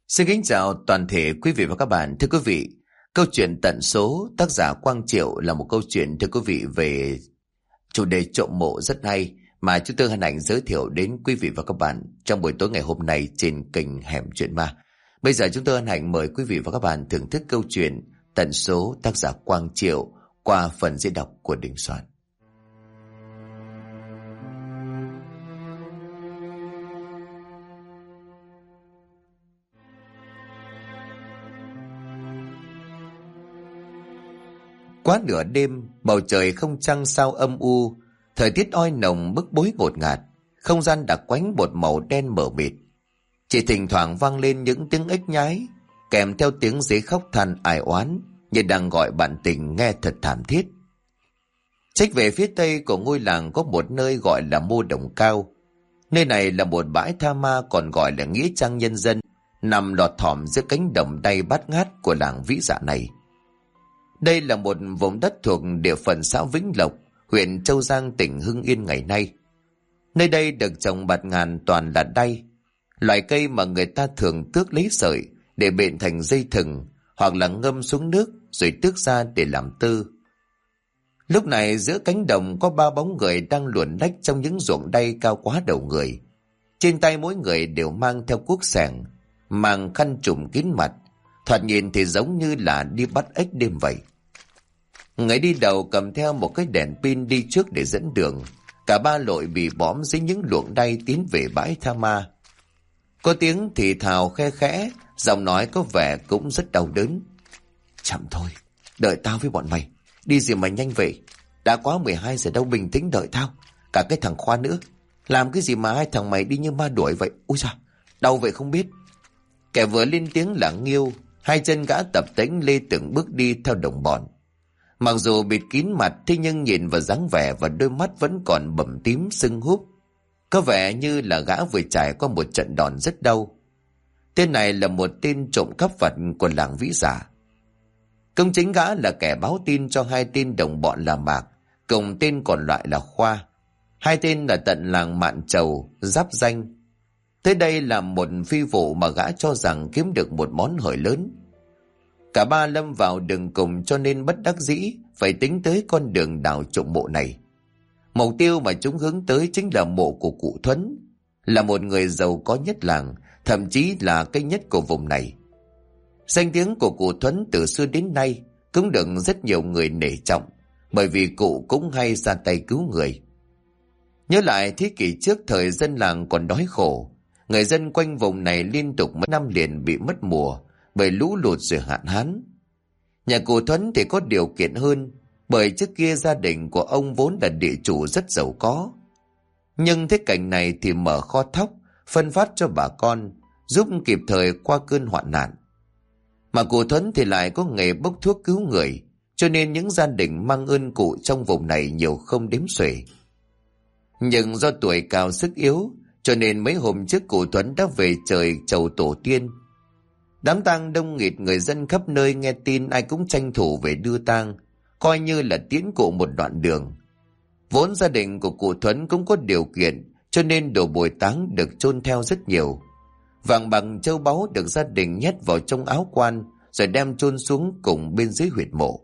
Xin kính chào toàn thể quý vị và các bạn. Thưa quý vị, câu chuyện tận số tác giả Quang Triệu là một câu chuyện thưa quý vị về chủ đề trộm mộ rất hay mà chúng tôi hân hạnh giới thiệu đến quý vị và các bạn trong buổi tối ngày hôm nay trên kênh Hẻm Chuyện Ma. Bây giờ chúng tôi hân hạnh mời quý vị và các bạn thưởng thức câu chuyện tận số tác giả Quang Triệu qua phần diễn đọc của Đình Soạn. Quá nửa đêm, bầu trời không trăng sao âm u, thời tiết oi nồng bức bối ngột ngạt, không gian đặc quánh một màu đen mờ mịt. Chỉ thỉnh thoảng vang lên những tiếng ếch nhái, kèm theo tiếng dế khóc than ai oán, như đang gọi bạn tình nghe thật thảm thiết. Trách về phía tây của ngôi làng có một nơi gọi là Mô Đồng Cao. Nơi này là một bãi tha ma còn gọi là nghĩa trang nhân dân, nằm lọt thỏm giữa cánh đồng đầy bát ngát của làng Vĩ Dạ này. Đây là một vùng đất thuộc địa phận xã Vĩnh Lộc, huyện Châu Giang, tỉnh Hưng Yên ngày nay. Nơi đây được trồng bạt ngàn toàn là đay, loại cây mà người ta thường tước lấy sợi để bện thành dây thừng hoặc là ngâm xuống nước rồi tước ra để làm tư. Lúc này giữa cánh đồng có 3 bóng người đang luồn lách trong những ruộng đay cao quá đầu người. Trên tay mỗi người đều mang theo cuốc xẻng, mang khăn trùm kín mặt, thoạt nhìn thì giống như là đi bắt ếch đêm vậy. Người đi đầu cầm theo một cái đèn pin đi trước để dẫn đường. Cả 3 lội bị bõm dưới những luồng đay tiến về bãi tha ma. Có tiếng thì thào khe khẽ, giọng nói có vẻ cũng rất đau đớn. Chậm thôi, đợi tao với bọn mày. Đi gì mà nhanh vậy? Đã quá 12 giờ đâu, bình tĩnh đợi tao. Cả cái thằng Khoa nữa. Làm cái gì mà hai thằng mày đi như ma đuổi vậy? Ui da, đau vậy không biết. Kẻ vừa lên tiếng là Nghiêu. Hai chân gã tập tễnh lê từng bước đi theo đồng bọn. Mặc dù bịt kín mặt, thế nhưng nhìn vào dáng vẻ và đôi mắt vẫn còn bầm tím sưng húp. Có vẻ như là gã vừa trải qua một trận đòn rất đau. Tên này là một tên trộm cắp vặt của làng Vĩ Dạ. Công chính gã là kẻ báo tin cho 2 tên đồng bọn là Mạc, cùng tên còn lại là Khoa. 2 tên là tận làng Mạn Trầu, giáp danh. Tới đây là một phi vụ mà gã cho rằng kiếm được một món hời lớn. Cả 3 lâm vào đường cùng cho nên bất đắc dĩ phải tính tới con đường đào trộm mộ này. Mục tiêu mà chúng hướng tới chính là mộ của cụ Thuấn, là một người giàu có nhất làng, thậm chí là cái nhất của vùng này. Danh tiếng của cụ Thuấn từ xưa đến nay cũng được rất nhiều người nể trọng, bởi vì cụ cũng hay ra tay cứu người. Nhớ lại thế kỷ trước, thời dân làng còn đói khổ, người dân quanh vùng này liên tục mấy năm liền bị mất mùa bởi lũ lụt rồi hạn hán. Nhà cụ Thuấn thì có điều kiện hơn, bởi trước kia gia đình của ông vốn là địa chủ rất giàu có. Nhưng thế cảnh này thì mở kho thóc, phân phát cho bà con, giúp kịp thời qua cơn hoạn nạn. Mà cụ Thuấn thì lại có nghề bốc thuốc cứu người, cho nên những gia đình mang ơn cụ trong vùng này nhiều không đếm xuể. Nhưng do tuổi cao sức yếu, cho nên mấy hôm trước cụ Thuấn đã về trời chầu tổ tiên. Đám tang đông nghịt, người dân khắp nơi nghe tin ai cũng tranh thủ về đưa tang, coi như là tiễn cụ một đoạn đường. Vốn gia đình của cụ Thuấn cũng có điều kiện, cho nên đồ bồi táng được chôn theo rất nhiều. Vàng bằng châu báu được gia đình nhét vào trong áo quan rồi đem chôn xuống cùng bên dưới huyệt mộ.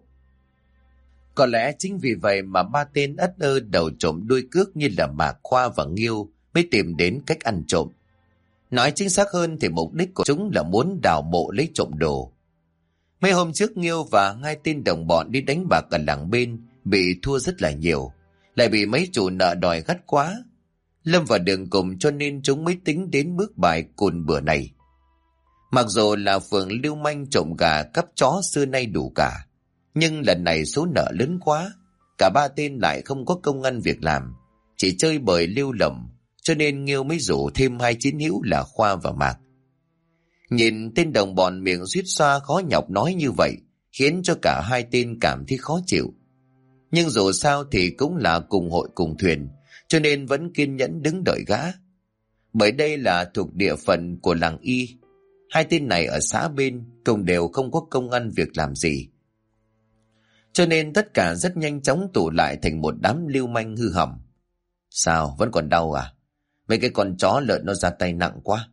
Có lẽ chính vì vậy mà 3 tên ất ơ đầu trộm đuôi cước như là Mạc, Khoa và Nghiêu mới tìm đến cách ăn trộm. Nói chính xác hơn thì mục đích của chúng là muốn đào mộ lấy trộm đồ. Mấy hôm trước Nghiêu và 2 tên đồng bọn đi đánh bạc ở làng bên, bị thua rất là nhiều, lại bị mấy chủ nợ đòi gắt quá. Lâm vào đường cùng cho nên chúng mới tính đến bước bài cùn bữa này. Mặc dù là phường lưu manh trộm gà cắp chó xưa nay đủ cả, nhưng lần này số nợ lớn quá. Cả 3 tên lại không có công ăn việc làm, chỉ chơi bời lưu lầm, cho nên Nghiêu mới rủ thêm 2 chiến hữu là Khoa và Mạc. Nhìn tên đồng bọn miệng suýt xoa khó nhọc nói như vậy, khiến cho cả 2 tên cảm thấy khó chịu. Nhưng dù sao thì cũng là cùng hội cùng thuyền, cho nên vẫn kiên nhẫn đứng đợi gã. Bởi đây là thuộc địa phận của làng Y. 2 tên này ở xã bên cùng đều không có công ăn việc làm gì, cho nên tất cả rất nhanh chóng tụ lại thành một đám lưu manh hư hỏng. Sao, vẫn còn đau à? Mấy cái con chó lợn nó ra tay nặng quá.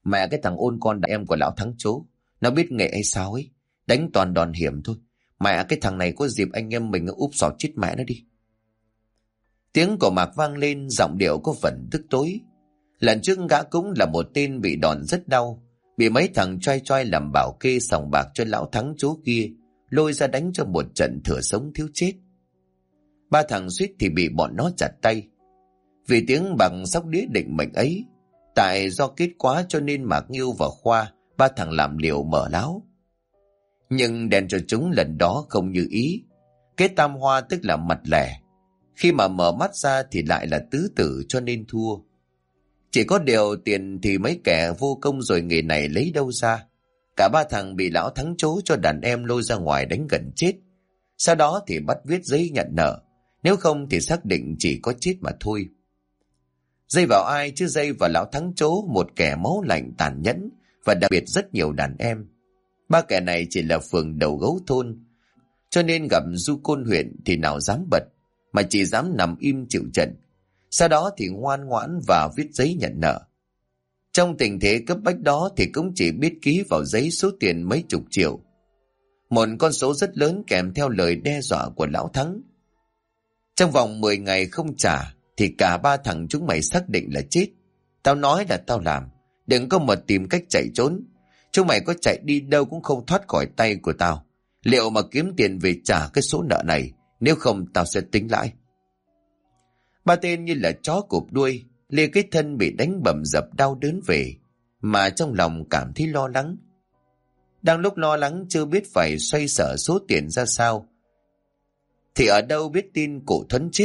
Mẹ cái thằng ôn con đàn em của lão Thắng chố, nó biết nghệ hay sao ấy, đánh toàn đòn hiểm thôi. Mẹ cái thằng này có dịp anh em mình úp sọt chết mẹ nó đi. Tiếng của Mạc vang lên, giọng điệu có phần tức tối. Lần trước gã cũng là một tên bị đòn rất đau, bị mấy thằng choai choai làm bảo kê sòng bạc cho lão Thắng chố kia lôi ra đánh cho một trận thừa sống thiếu chết. Ba thằng suýt thì bị bọn nó chặt tay. Vì tiếng bằng sóc đĩa định mệnh ấy, tại do kết quá cho nên Mạc Nghiêu và Khoa, ba thằng làm liều mở láo. Nhưng đèn cho chúng lần đó không như ý. Cái tam hoa tức là mặt lẻ, khi mà mở mắt ra thì lại là tứ tử, cho nên thua. Chỉ có điều tiền thì mấy kẻ vô công rồi nghề này lấy đâu ra. Cả ba thằng bị lão Thắng chố cho đàn em lôi ra ngoài đánh gần chết. Sau đó thì bắt viết giấy nhận nợ, nếu không thì xác định chỉ có chết mà thôi. Dây vào ai chứ dây vào lão Thắng chố, một kẻ máu lạnh tàn nhẫn và đặc biệt rất nhiều đàn em. Ba kẻ này chỉ là phường đầu gấu thôn, cho nên gặp du côn huyện thì nào dám bật, mà chỉ dám nằm im chịu trận. Sau đó thì ngoan ngoãn và viết giấy nhận nợ. Trong tình thế cấp bách đó thì cũng chỉ biết ký vào giấy số tiền mấy chục triệu. Một con số rất lớn kèm theo lời đe dọa của lão Thắng. Trong vòng 10 ngày không trả thì cả ba thằng chúng mày xác định là chết. Tao nói là tao làm, đừng có mà tìm cách chạy trốn. Chúng mày có chạy đi đâu cũng không thoát khỏi tay của tao. Liệu mà kiếm tiền về trả cái số nợ này, nếu không tao sẽ tính lãi. Ba tên như là chó cụp đuôi, lê cái thân bị đánh bầm dập đau đớn về, mà trong lòng cảm thấy lo lắng. Đang lúc lo lắng chưa biết phải xoay sở số tiền ra sao, thì ở đâu biết tin cụ Thuấn chết.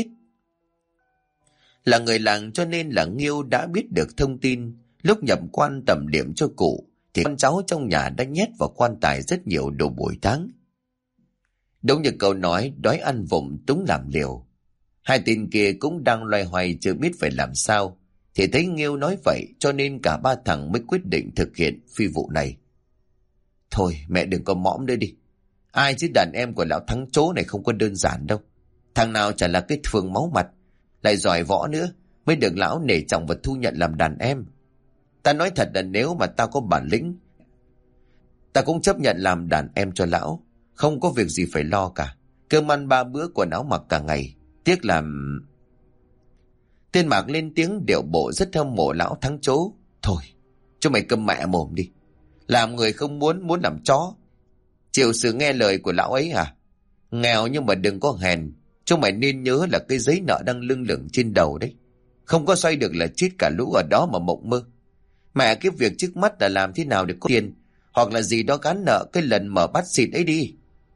Là người làng cho nên là Nghiêu đã biết được thông tin. Lúc nhập quan tẩm điểm cho cụ thì con cháu trong nhà đã nhét vào quan tài rất nhiều đồ bồi táng. Đúng như câu nói, đói ăn vụng túng làm liều. Hai tên kia cũng đang loay hoay chưa biết phải làm sao, thì thấy Nghiêu nói vậy cho nên cả ba thằng mới quyết định thực hiện phi vụ này. Thôi mẹ đừng có mõm nữa đi. Ai chứ đàn em của lão Thắng chố này không có đơn giản đâu. Thằng nào chả là cái phường máu mặt, lại giỏi võ nữa, mới được lão nể trọng và thu nhận làm đàn em. Ta nói thật là nếu mà tao có bản lĩnh, ta cũng chấp nhận làm đàn em cho lão. Không có việc gì phải lo cả. Cơm ăn 3 bữa, quần áo mặc cả ngày. Tiếc làm... Tên Mạc lên tiếng điệu bộ rất hâm mộ lão Thắng chố. Thôi, cho mày câm mẹ mồm đi. Làm người không muốn làm chó. Chịu sự nghe lời của lão ấy à? Nghèo nhưng mà đừng có hèn. Chúng mày nên nhớ là cái giấy nợ đang lưng lửng trên đầu đấy. Không có xoay được là chết cả lũ ở đó mà mộng mơ. Mẹ cái việc trước mắt là làm thế nào để có tiền, hoặc là gì đó gán nợ cái lần mở bát xịt ấy đi.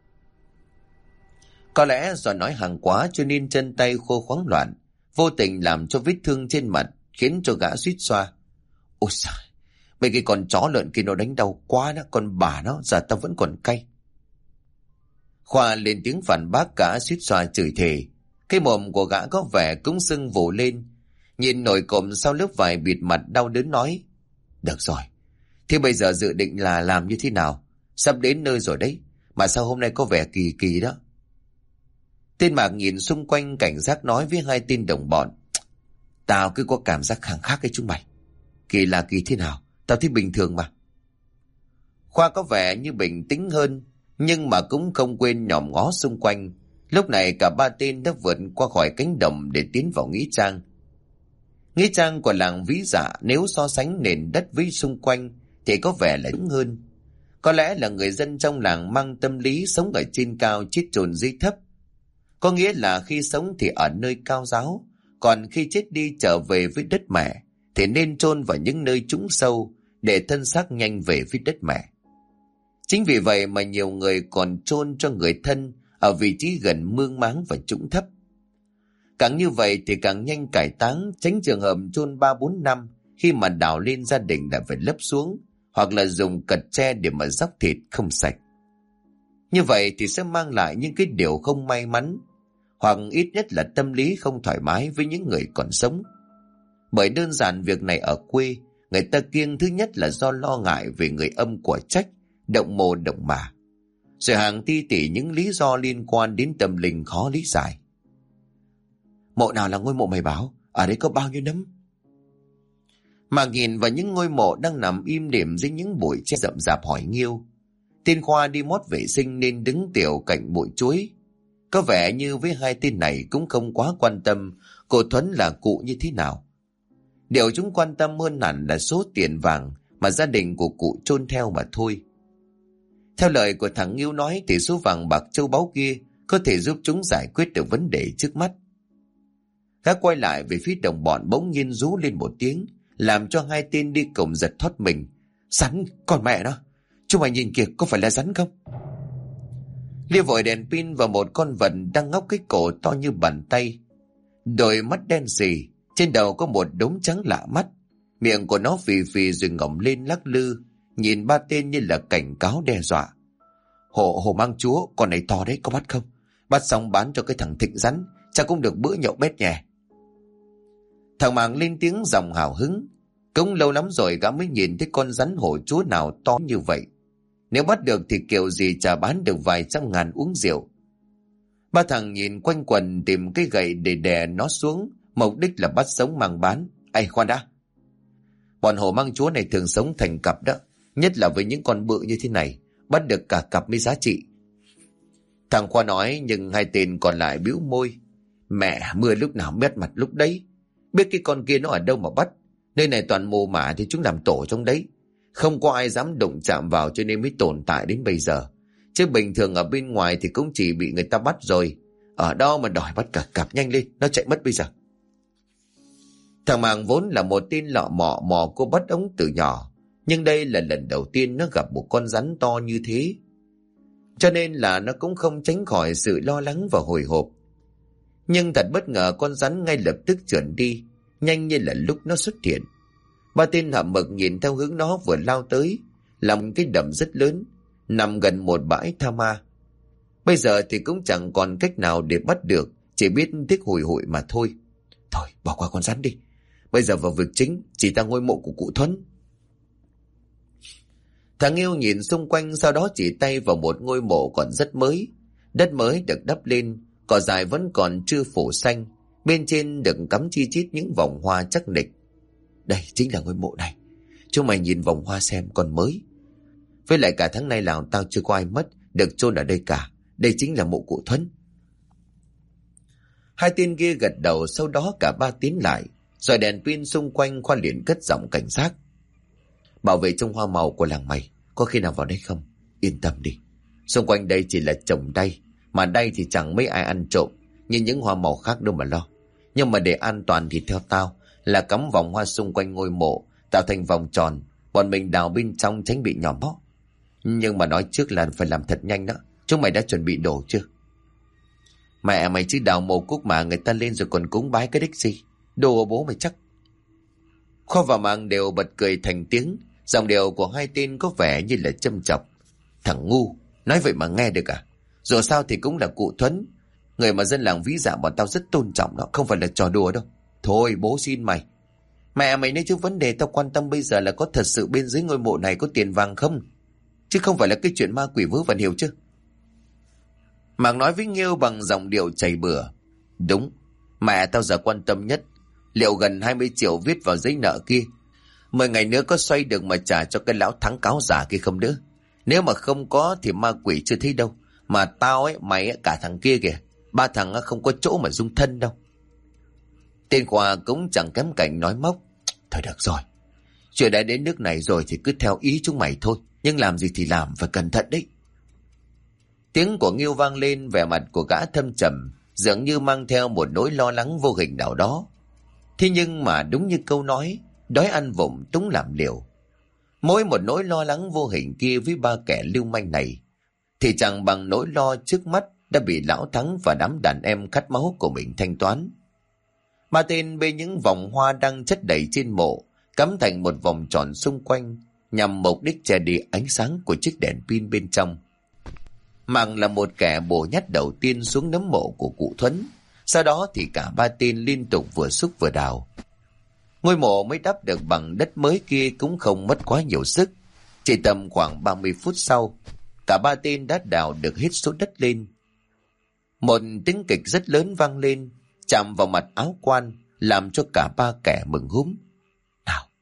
Có lẽ do nói hàng quá cho nên chân tay khô khoắng loạn, vô tình làm cho vết thương trên mặt khiến cho gã suýt xoa. Ôi trời, mấy cái con chó lợn kia nó đánh đau quá đó, con bà nó giờ tao vẫn còn cay. Khoa lên tiếng phản bác, cả suýt xoa chửi thề. Cái mồm của gã có vẻ cũng sưng vù lên, nhìn nổi cộm sau lớp vải bịt mặt đau đớn nói. Được rồi, thế bây giờ dự định là làm như thế nào? Sắp đến nơi rồi đấy, mà sao hôm nay có vẻ kỳ kỳ đó. Tên Mạc nhìn xung quanh cảnh giác nói với hai tên đồng bọn. Tao cứ có cảm giác khăng khác với chúng mày. Kỳ là kỳ thế nào? Tao thấy bình thường mà. Khoa có vẻ như bình tĩnh hơn, nhưng mà cũng không quên nhòm ngó xung quanh. Lúc này cả ba tên đã vượt qua khỏi cánh đồng để tiến vào nghĩa trang. Nghĩa trang của làng Ví Dạ nếu so sánh nền đất với xung quanh thì có vẻ là lớn hơn. Có lẽ là người dân trong làng mang tâm lý sống ở trên cao chết chôn dưới thấp. Có nghĩa là khi sống thì ở nơi cao giáo, còn khi chết đi trở về với đất mẹ thì nên chôn vào những nơi trũng sâu để thân xác nhanh về với đất mẹ. Chính vì vậy mà nhiều người còn chôn cho người thân ở vị trí gần mương máng và trũng thấp. Càng như vậy thì càng nhanh cải táng, tránh trường hợp chôn 3-4 năm khi mà đào lên gia đình đã phải lấp xuống, hoặc là dùng cật tre để mà róc thịt không sạch. Như vậy thì sẽ mang lại những cái điều không may mắn, hoặc ít nhất là tâm lý không thoải mái với những người còn sống. Bởi đơn giản việc này ở quê, người ta kiêng thứ nhất là do lo ngại về người âm của trách, động mồ động mả, rồi hàng ti tỉ những lý do liên quan đến tâm linh khó lý giải. Mộ nào là ngôi mộ mày báo? Ở đây có bao nhiêu nấm? Mà nhìn vào những ngôi mộ đang nằm im đềm dưới những bụi tre rậm rạp hỏi Nghiêu. Tên Khoa đi mót vệ sinh nên đứng tiểu cạnh bụi chuối. Có vẻ như với hai tên này cũng không quá quan tâm cô Thuấn là cụ như thế nào. Điều chúng quan tâm hơn hẳn là số tiền vàng mà gia đình của cụ chôn theo mà thôi. Theo lời của thằng Nghiêu nói thì số vàng bạc châu báu kia có thể giúp chúng giải quyết được vấn đề trước mắt. Gã quay lại về phía đồng bọn bỗng nhiên rú lên một tiếng, làm cho hai tên đi cùng giật thoát mình. Rắn, con mẹ nó! Chúng mày nhìn kìa, có phải là rắn không? Lia vội đèn pin vào một con vật đang ngóc cái cổ to như bàn tay. Đôi mắt đen sì, trên đầu có một đốm trắng lạ mắt. Miệng của nó phì phì rồi ngổng lên lắc lư, nhìn ba tên như là cảnh cáo đe dọa. Hồ mang chúa, con này to đấy, có bắt không? Bắt xong bán cho cái thằng Thịnh rắn, chắc cũng được bữa nhậu bét nhè. Thằng Màng lên tiếng giọng hào hứng. Cũng lâu lắm rồi gã mới nhìn thấy con rắn hổ chúa nào to như vậy. Nếu bắt được thì kiểu gì chả bán được vài trăm ngàn uống rượu. Ba thằng nhìn quanh quần tìm cái gậy để đè nó xuống, mục đích là bắt sống mang bán. Ây khoan đã, bọn hổ mang chúa này thường sống thành cặp đó, nhất là với những con bự như thế này, bắt được cả cặp mới giá trị. Thằng Khoa nói, nhưng hai tên còn lại bĩu môi. Mẹ, mưa lúc nào mét mặt lúc đấy. Biết cái con kia nó ở đâu mà bắt. Nơi này toàn mồ mả thì chúng làm tổ trong đấy. Không có ai dám đụng chạm vào cho nên mới tồn tại đến bây giờ. Chứ bình thường ở bên ngoài thì cũng chỉ bị người ta bắt rồi. Ở đâu mà đòi bắt cả cặp, nhanh lên, nó chạy mất bây giờ. Thằng Màng vốn là một tên lọ mò cô bắt ống từ nhỏ. Nhưng đây là lần đầu tiên nó gặp một con rắn to như thế. Cho nên là nó cũng không tránh khỏi sự lo lắng và hồi hộp. Nhưng thật bất ngờ con rắn ngay lập tức trườn đi, nhanh như là lúc nó xuất hiện. Ba tên hậm mực nhìn theo hướng nó vừa lao tới, là một cái đầm rất lớn, nằm gần một bãi tha ma. Bây giờ thì cũng chẳng còn cách nào để bắt được, chỉ biết tiếc hùi hụi mà thôi. Thôi, bỏ qua con rắn đi. Bây giờ vào việc chính, chỉ ta ngôi mộ của cụ Thuấn. Thằng Yêu nhìn xung quanh, sau đó chỉ tay vào một ngôi mộ còn rất mới. Đất mới được đắp lên, cỏ dại vẫn còn chưa phủ xanh, bên trên được cắm chi chít những vòng hoa chắc nịch. Đây chính là ngôi mộ này. Chúng mày nhìn vòng hoa xem, còn mới. Với lại cả tháng nay làng tao chưa có ai mất được chôn ở đây cả. Đây chính là mộ cụ Thuấn. Hai tên kia gật đầu, sau đó cả ba tiến lại, rồi đèn pin xung quanh. Khoa liền cất giọng cảnh giác. Bảo vệ trong hoa màu của làng mày, có khi nào vào đây không? Yên tâm đi, xung quanh đây chỉ là trồng đay, mà đay thì chẳng mấy ai ăn trộm như những hoa màu khác đâu mà lo. Nhưng mà để an toàn thì theo tao là cắm vòng hoa xung quanh ngôi mộ, tạo thành vòng tròn, bọn mình đào bên trong tránh bị nhòm mó. Nhưng mà nói trước là phải làm thật nhanh đó. Chúng mày đã chuẩn bị đồ chưa? Mẹ mày chứ, đào mộ cúc mà người ta lên rồi còn cúng bái cái đích gì. Đồ bố mày chắc. Khoa và Mạng đều bật cười thành tiếng. Giọng điệu của hai tên có vẻ như là châm chọc. Thằng ngu, nói vậy mà nghe được à? Dù sao thì cũng là cụ Thuấn, người mà dân làng ví dạ bọn tao rất tôn trọng đó, không phải là trò đùa đâu. Thôi bố xin mày. Mẹ mày nói chứ vấn đề tao quan tâm bây giờ là có thật sự bên dưới ngôi mộ này có tiền vàng không? Chứ không phải là cái chuyện ma quỷ vớ vẩn, hiểu chứ? Mạng nói với Nghiêu bằng giọng điệu chảy bừa. Đúng, mẹ tao giờ quan tâm nhất liệu gần 20 triệu viết vào giấy nợ kia 10 ngày nữa có xoay được mà trả cho cái lão thắng cáo giả kia không nữa. Nếu mà không có thì ma quỷ chưa thấy đâu. Mà tao ấy, mày ấy, cả thằng kia kìa, ba thằng không có chỗ mà dung thân đâu. Tên Khoa cũng chẳng kém cạnh nói móc. Thôi được rồi, chuyện đã đến nước này rồi thì cứ theo ý chúng mày thôi. Nhưng làm gì thì làm, phải cẩn thận đấy. Tiếng của Nghiêu vang lên, vẻ mặt của gã thâm trầm, dường như mang theo một nỗi lo lắng vô hình nào đó. Thế nhưng mà đúng như câu nói, đói ăn vụng túng làm liều. Mỗi một nỗi lo lắng vô hình kia với ba kẻ lưu manh này thì chẳng bằng nỗi lo trước mắt đã bị lão Thắng và đám đàn em khát máu của mình thanh toán. Ba tên bê những vòng hoa đang chất đầy trên mộ, cắm thành một vòng tròn xung quanh, nhằm mục đích che đi ánh sáng của chiếc đèn pin bên trong. Mạng là một kẻ bổ nhát đầu tiên xuống nấm mộ của cụ Thuấn. Sau đó thì cả ba tên liên tục vừa xúc vừa đào. Ngôi mộ mới đắp được bằng đất mới kia cũng không mất quá nhiều sức. Chỉ tầm khoảng 30 phút sau, cả ba tên đã đào được hết số đất lên. Một tiếng kịch rất lớn vang lên, chạm vào mặt áo quan, làm cho cả ba kẻ mừng húm. Nào,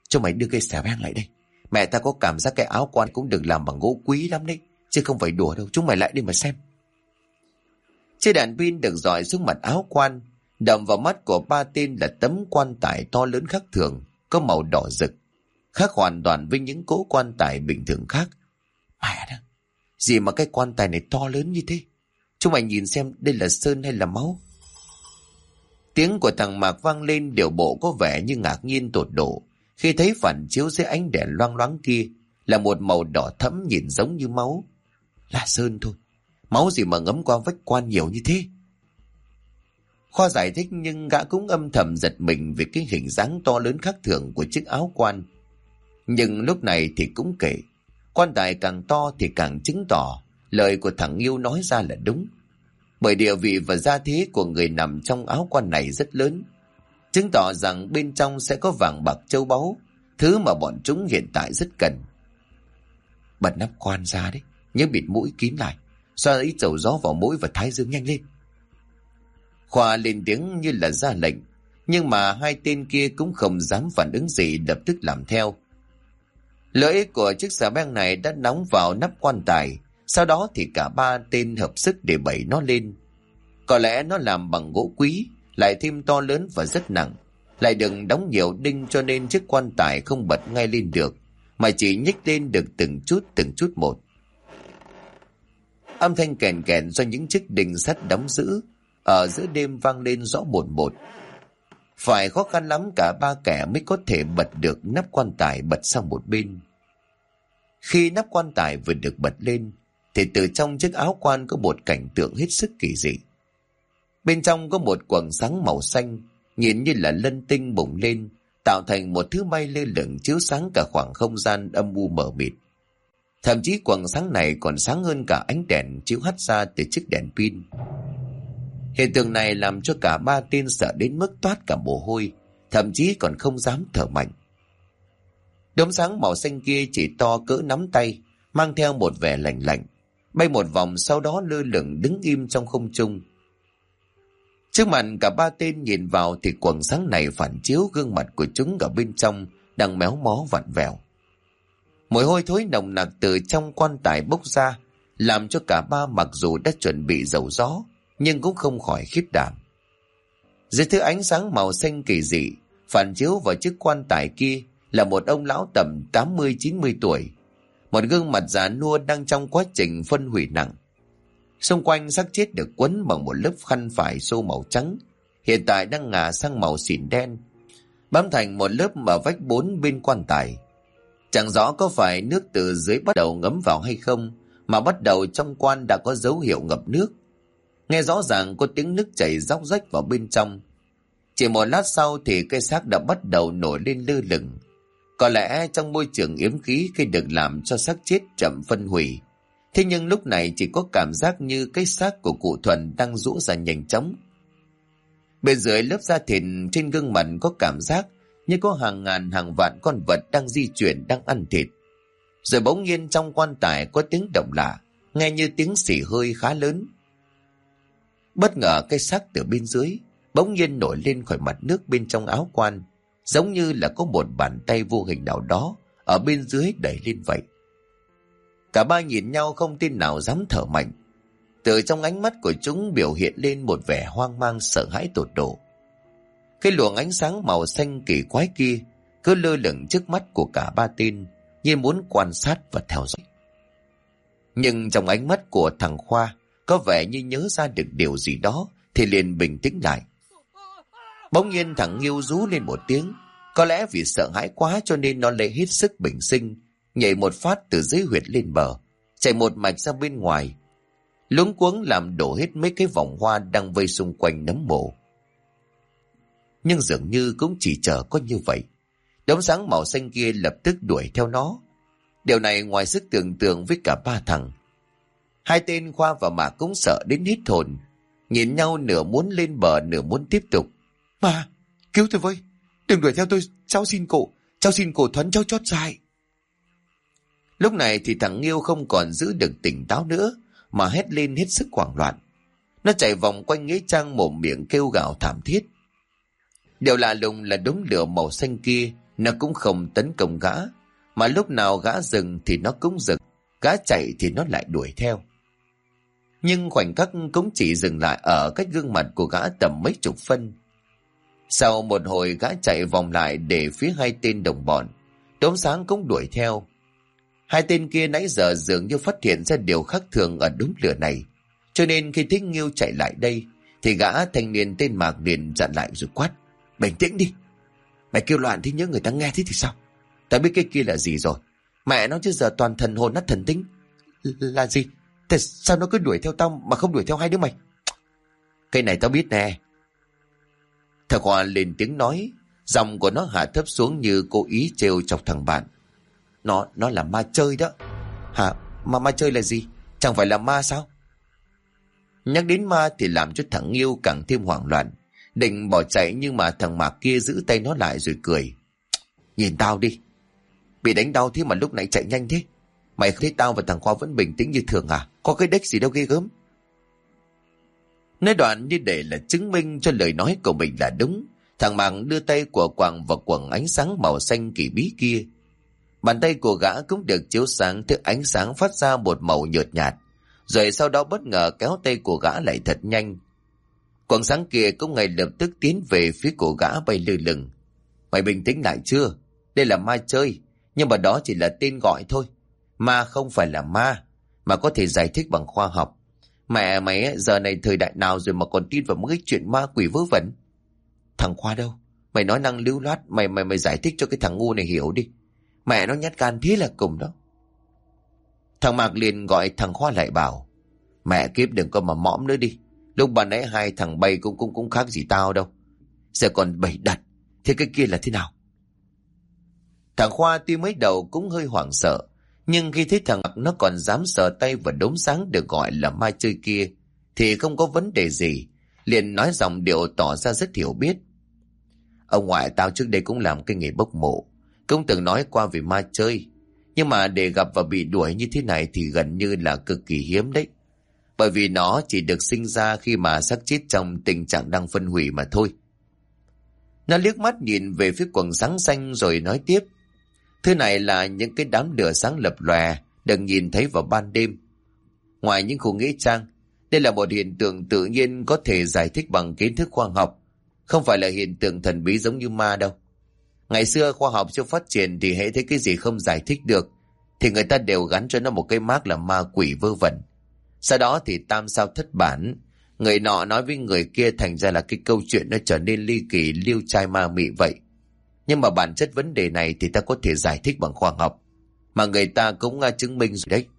Cho mày đưa cây xà beng lại đây. Mẹ ta có cảm giác cái áo quan cũng được làm bằng gỗ quý lắm đấy, chứ không phải đùa đâu. Chúng mày lại đi mà xem. Chiếc đèn pin được dọi xuống mặt áo quan, đập vào mắt của ba tên là tấm quan tài to lớn khác thường, có màu đỏ rực, khác hoàn toàn với những cỗ quan tài bình thường khác. Mẹ đó, gì mà cái quan tài này to lớn như thế? Chúng mày nhìn xem, đây là sơn hay là máu? Tiếng của thằng Mạc vang lên, điều bộ có vẻ như ngạc nhiên tột độ khi thấy phản chiếu dưới ánh đèn loang loáng kia là một màu đỏ thẫm nhìn giống như máu. Là sơn thôi, máu gì mà ngấm qua vách quan nhiều như thế? Khoa giải thích, nhưng gã cũng âm thầm giật mình về cái hình dáng to lớn khác thường của chiếc áo quan. Nhưng lúc này thì cũng kệ, quan tài càng to thì càng chứng tỏ lời của thằng Yêu nói ra là đúng. Bởi địa vị và gia thế của người nằm trong áo quan này rất lớn, chứng tỏ rằng bên trong sẽ có vàng bạc châu báu, thứ mà bọn chúng hiện tại rất cần. Bật nắp quan ra đấy, nhớ bịt mũi kín lại, xoa ít dầu gió vào mũi và thái dương nhanh lên. Khoa lên tiếng như là ra lệnh, nhưng mà hai tên kia cũng không dám phản ứng gì, lập tức làm theo. Lưỡi của chiếc xà beng này đã nóng vào nắp quan tài, sau đó thì cả ba tên hợp sức để bẩy nó lên. Có lẽ nó làm bằng gỗ quý, lại thêm to lớn và rất nặng, lại đừng đóng nhiều đinh, cho nên chiếc quan tài không bật ngay lên được, mà chỉ nhích lên được từng chút một. Âm thanh kèn kèn do những chiếc đinh sắt đóng giữ ở giữa đêm vang lên rõ một một. Phải khó khăn lắm cả ba kẻ mới có thể bật được nắp quan tài bật sang một bên. Khi nắp quan tài vừa được bật lên, thì từ trong chiếc áo quan có một cảnh tượng hết sức kỳ dị. Bên trong có một quầng sáng màu xanh, nhìn như là lân tinh bùng lên, tạo thành một thứ bay lơ lửng chiếu sáng cả khoảng không gian âm u mờ mịt. Thậm chí quầng sáng này còn sáng hơn cả ánh đèn chiếu hắt ra từ chiếc đèn pin. Hiện tượng này làm cho cả ba tên sợ đến mức toát cả mồ hôi, thậm chí còn không dám thở mạnh. Đốm sáng màu xanh kia chỉ to cỡ nắm tay, mang theo một vẻ lạnh lạnh, bay một vòng sau đó lơ lửng đứng im trong không trung. Trước mặt cả ba tên nhìn vào thì quầng sáng này phản chiếu gương mặt của chúng ở bên trong đang méo mó vặn vẹo. Mùi hôi thối nồng nặc từ trong quan tài bốc ra, làm cho cả ba mặc dù đã chuẩn bị dầu gió nhưng cũng không khỏi khiếp đảm. Dưới thứ ánh sáng màu xanh kỳ dị phản chiếu vào chiếc quan tài kia là một ông lão tầm 80-90 tuổi, một gương mặt già nua đang trong quá trình phân hủy nặng. Xung quanh xác chết được quấn bằng một lớp khăn vải xô màu trắng, hiện tại đang ngả sang màu xỉn đen, bám thành một lớp ở vách bốn bên quan tài. Chẳng rõ có phải nước từ dưới bắt đầu ngấm vào hay không, mà bắt đầu trong quan đã có dấu hiệu ngập nước. Nghe rõ ràng có tiếng nước chảy róc rách vào bên trong. Chỉ một lát sau thì cây xác đã bắt đầu nổi lên lơ lửng. Có lẽ trong môi trường yếm khí khi được làm cho xác chết chậm phân hủy. Thế nhưng lúc này chỉ có cảm giác như cái xác của cụ Thuần đang rũ ra nhanh chóng. Bên dưới lớp da thịt trên gương mặt có cảm giác như có hàng ngàn hàng vạn con vật đang di chuyển, đang ăn thịt. Rồi bỗng nhiên trong quan tài có tiếng động lạ, nghe như tiếng xì hơi khá lớn. Bất ngờ cái xác từ bên dưới bỗng nhiên nổi lên khỏi mặt nước bên trong áo quan, giống như là có một bàn tay vô hình nào đó ở bên dưới đẩy lên vậy. Cả ba nhìn nhau không tin nào dám thở mạnh. Từ trong ánh mắt của chúng biểu hiện lên một vẻ hoang mang sợ hãi tột độ. Cái luồng ánh sáng màu xanh kỳ quái kia cứ lơ lửng trước mắt của cả ba tên, như muốn quan sát và theo dõi. Nhưng trong ánh mắt của thằng Khoa có vẻ như nhớ ra được điều gì đó thì liền bình tĩnh lại. Bỗng nhiên thằng Nghiêu rú lên một tiếng. Có lẽ vì sợ hãi quá cho nên nó lấy hết sức bình sinh, nhảy một phát từ dưới huyệt lên bờ, chạy một mạch ra bên ngoài, luống cuống làm đổ hết mấy cái vòng hoa đang vây xung quanh nấm mộ. Nhưng dường như cũng chỉ chờ có như vậy, đốm sáng màu xanh kia lập tức đuổi theo nó. Điều này ngoài sức tưởng tượng với cả ba thằng. Hai tên Khoa và Mạc cũng sợ đến hết hồn, nhìn nhau nửa muốn lên bờ nửa muốn tiếp tục. Mà, cứu tôi với, đừng đuổi theo tôi, cháu xin cổ Thuấn cháu chót dại. Lúc này thì thằng Nghiêu không còn giữ được tỉnh táo nữa, mà hét lên hết sức hoảng loạn. Nó chạy vòng quanh nghĩa trang mồm miệng kêu gào thảm thiết. Điều lạ lùng là đốm lửa màu xanh kia nó cũng không tấn công gã, mà lúc nào gã dừng thì nó cũng dừng, gã chạy thì nó lại đuổi theo. Nhưng khoảnh khắc cũng chỉ dừng lại ở cách gương mặt của gã tầm mấy chục phân. Sau một hồi gã chạy vòng lại để phía hai tên đồng bọn. Đốm sáng cũng đuổi theo. Hai tên kia nãy giờ dường như phát hiện ra điều khác thường ở đống lửa này, cho nên khi thấy Nghiêu chạy lại đây thì gã thanh niên tên Mạc liền dặn lại rồi quát: bình tĩnh đi, mày kêu loạn thế nhớ người ta nghe thế thì sao? Tao biết cái kia là gì rồi, mẹ nó chứ giờ toàn thần hồn nát thần tính. Là gì? Tại sao nó cứ đuổi theo tao mà không đuổi theo hai đứa mày? Cái này tao biết nè. Thằng Khoa lên tiếng nói, giọng của nó hạ thấp xuống như cố ý trêu chọc thằng bạn. Nó là ma chơi đó. Hả? Ma chơi là gì? Chẳng phải là ma sao? Nhắc đến ma thì làm cho thằng Nghiêu càng thêm hoảng loạn, định bỏ chạy nhưng mà thằng Mạc kia giữ tay nó lại rồi cười. Nhìn tao đi, bị đánh đau thế mà lúc nãy chạy nhanh thế. Mày thấy tao và thằng Khoa vẫn bình tĩnh như thường à? Có cái đếch gì đâu ghê gớm. Nói đoạn như để là chứng minh cho lời nói của mình là đúng, thằng Mạc đưa tay của quàng vào quầng ánh sáng màu xanh kỳ bí kia. Bàn tay của gã cũng được chiếu sáng thứ ánh sáng phát ra một màu nhợt nhạt, rồi sau đó bất ngờ kéo tay của gã lại thật nhanh. Quầng sáng kia cũng ngay lập tức tiến về phía của gã bay lơ lửng. Mày bình tĩnh lại chưa? Đây là ma chơi, nhưng mà đó chỉ là tên gọi thôi. Ma không phải là ma, mà có thể giải thích bằng khoa học. Mẹ mày giờ này thời đại nào rồi mà còn tin vào mấy cái chuyện ma quỷ vớ vẩn? Thằng Khoa đâu? Mày nói năng lưu loát, mày giải thích cho cái thằng ngu này hiểu đi. Mẹ nó nhát gan thế là cùng đó. Thằng Mạc liền gọi thằng Khoa lại bảo: mẹ kiếp đừng có mà mõm nữa đi. Lúc ban nãy hai thằng bay cũng khác gì tao đâu. Giờ còn bày đặt, thế cái kia là thế nào? Thằng Khoa tuy mới đầu cũng hơi hoảng sợ, nhưng khi thấy thằng Mạc nó còn dám sờ tay vào đốm sáng được gọi là ma chơi kia thì không có vấn đề gì, liền nói giọng điệu tỏ ra rất hiểu biết. Ông ngoại tao trước đây cũng làm cái nghề bốc mộ, cũng từng nói qua về ma chơi, nhưng mà để gặp và bị đuổi như thế này thì gần như là cực kỳ hiếm đấy. Bởi vì nó chỉ được sinh ra khi mà xác chết trong tình trạng đang phân hủy mà thôi. Nó liếc mắt nhìn về phía quầng sáng xanh rồi nói tiếp: thứ này là những cái đám lửa sáng lập lòe được nhìn thấy vào ban đêm. Ngoài những khu nghĩa trang, đây là một hiện tượng tự nhiên có thể giải thích bằng kiến thức khoa học, không phải là hiện tượng thần bí giống như ma đâu. Ngày xưa khoa học chưa phát triển thì hễ thấy cái gì không giải thích được thì người ta đều gắn cho nó một cái mác là ma quỷ vớ vẩn. Sau đó thì tam sao thất bản, người nọ nói với người kia, thành ra là cái câu chuyện nó trở nên ly kỳ liêu trai ma mị vậy. Nhưng mà bản chất vấn đề này thì ta có thể giải thích bằng khoa học, mà người ta cũng chứng minh rồi đấy.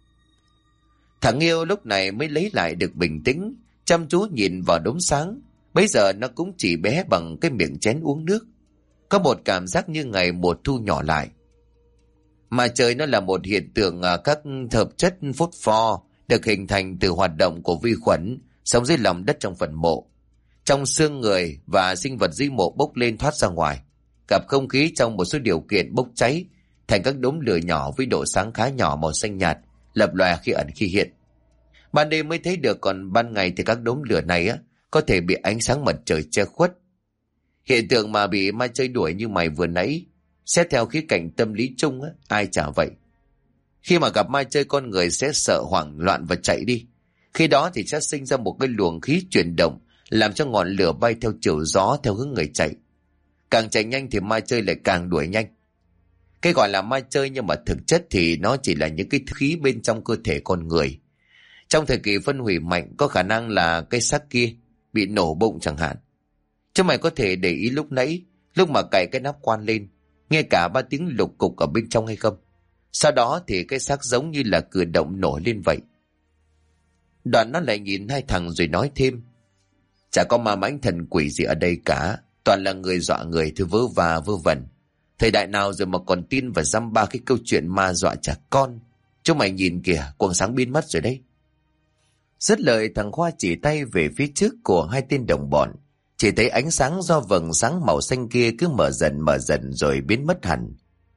Thằng Nghiêu lúc này mới lấy lại được bình tĩnh, chăm chú nhìn vào đốm sáng. Bây giờ nó cũng chỉ bé bằng cái miệng chén uống nước, có một cảm giác như ngày mùa thu nhỏ lại. Mà trời nó là một hiện tượng các hợp chất phốt pho được hình thành từ hoạt động của vi khuẩn sống dưới lòng đất trong phần mộ, trong xương người và sinh vật dưới mộ bốc lên thoát ra ngoài, gặp không khí trong một số điều kiện bốc cháy thành các đốm lửa nhỏ với độ sáng khá nhỏ màu xanh nhạt, lập lòe khi ẩn khi hiện. Ban đêm mới thấy được, còn ban ngày thì các đốm lửa này có thể bị ánh sáng mặt trời che khuất. Hiện tượng mà bị ma chơi đuổi như mày vừa nãy, xét theo khía cạnh tâm lý chung ai chả vậy. Khi mà gặp ma chơi, con người sẽ sợ hoảng loạn và chạy đi. Khi đó thì sẽ sinh ra một cái luồng khí chuyển động, làm cho ngọn lửa bay theo chiều gió theo hướng người chạy. Càng chạy nhanh thì ma chơi lại càng đuổi nhanh. Cái gọi là ma chơi nhưng mà thực chất thì nó chỉ là những cái khí bên trong cơ thể con người. Trong thời kỳ phân hủy mạnh, có khả năng là cái xác kia bị nổ bụng chẳng hạn. Chứ mày có thể để ý lúc nãy, lúc mà cài cái nắp quan lên, nghe cả 3 tiếng lục cục ở bên trong hay không? Sau đó thì cái xác giống như là cử động nổi lên vậy. Đoạn nó lại nhìn hai thằng rồi nói thêm: chả có ma mãnh thần quỷ gì ở đây cả, toàn là người dọa người thôi, vớ và vớ vẩn. Thời đại nào rồi mà còn tin và dăm ba cái câu chuyện ma dọa trẻ con. Chúng mày nhìn kìa, quầng sáng biến mất rồi đấy. Dứt lời, thằng Khoa chỉ tay về phía trước của hai tên đồng bọn. Chỉ thấy ánh sáng do vầng sáng màu xanh kia cứ mở dần rồi biến mất hẳn.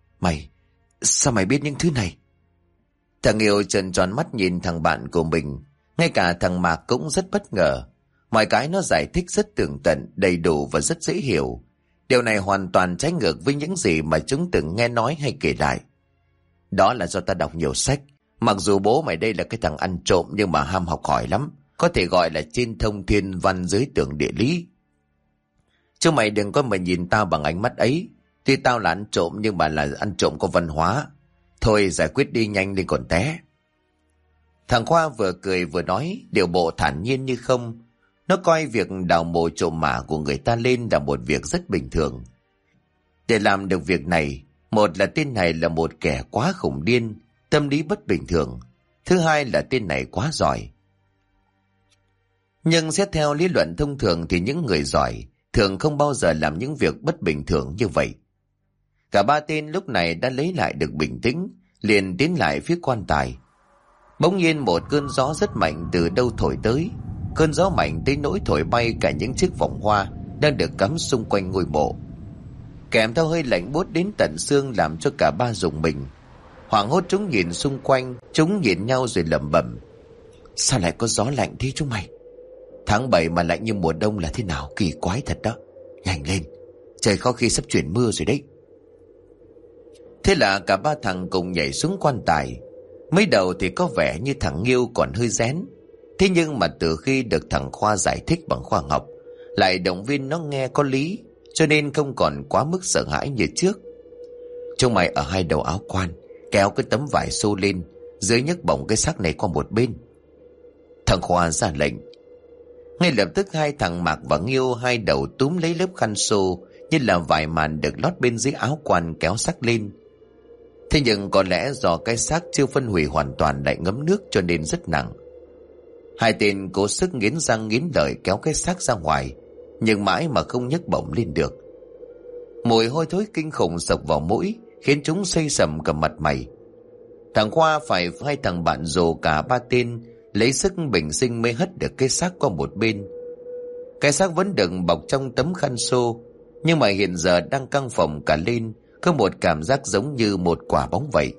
Sao mày biết những thứ này? Thằng Nghiêu trợn tròn mắt nhìn thằng bạn của mình. Ngay cả thằng Mạc cũng rất bất ngờ. Mọi cái nó giải thích rất tường tận, đầy đủ và rất dễ hiểu. Điều này hoàn toàn trái ngược với những gì mà chúng từng nghe nói hay kể lại. Đó là do ta đọc nhiều sách. Mặc dù bố mày đây là cái thằng ăn trộm nhưng mà ham học hỏi lắm. Có thể gọi là trên thông thiên văn dưới tường địa lý. Chứ mày đừng có mà nhìn tao bằng ánh mắt ấy. Tuy tao là ăn trộm nhưng mà là ăn trộm có văn hóa. Thôi giải quyết đi nhanh đi còn té. Thằng Khoa vừa cười vừa nói, điều bộ thản nhiên như không. Nó coi việc đào mộ trộm mả của người ta lên là một việc rất bình thường. Để làm được việc này, một là tên này là một kẻ quá khủng điên, tâm lý bất bình thường. Thứ hai là tên này quá giỏi. Nhưng xét theo lý luận thông thường thì những người giỏi thường không bao giờ làm những việc bất bình thường như vậy. Cả ba tên lúc này đã lấy lại được bình tĩnh, liền tiến lại phía quan tài. Bỗng nhiên một cơn gió rất mạnh từ đâu thổi tới. Cơn gió mạnh tới nỗi thổi bay cả những chiếc vòng hoa đang được cắm xung quanh ngôi mộ. Kèm theo hơi lạnh buốt đến tận xương làm cho cả ba rùng mình. Hoảng hốt chúng nhìn xung quanh, chúng nhìn nhau rồi lẩm bẩm: sao lại có gió lạnh thế chúng mày? Tháng 7 mà lạnh như mùa đông là thế nào, kỳ quái thật đó. Nhanh lên, trời có khi sắp chuyển mưa rồi đấy. Thế là cả ba thằng cùng nhảy xuống quan tài. Mới đầu thì có vẻ như thằng Nghiêu còn hơi rén. Thế nhưng mà từ khi được thằng Khoa giải thích bằng khoa học, lại động viên nó nghe có lý, cho nên không còn quá mức sợ hãi như trước. Chúng mày ở hai đầu áo quan, kéo cái tấm vải xô lên, dưới nhấc bổng cái xác này qua một bên. Thằng Khoa ra lệnh. Ngay lập tức hai thằng Mạc và Nghiêu hai đầu túm lấy lớp khăn xô như là vải màn được lót bên dưới áo quan kéo xác lên. Thế nhưng có lẽ do cái xác chưa phân hủy hoàn toàn lại ngấm nước cho nên rất nặng. Hai tên cố sức nghiến răng nghiến lợi kéo cái xác ra ngoài, nhưng mãi mà không nhấc bổng lên được. Mùi hôi thối kinh khủng sộc vào mũi, khiến chúng xây sầm cả mặt mày. Thằng Khoa phải hai thằng bạn rồ cả ba tên lấy sức bình sinh mới hất được cái xác qua một bên. Cái xác vẫn đựng bọc trong tấm khăn xô, nhưng mà hiện giờ đang căng phồng cả lên, có một cảm giác giống như một quả bóng vậy.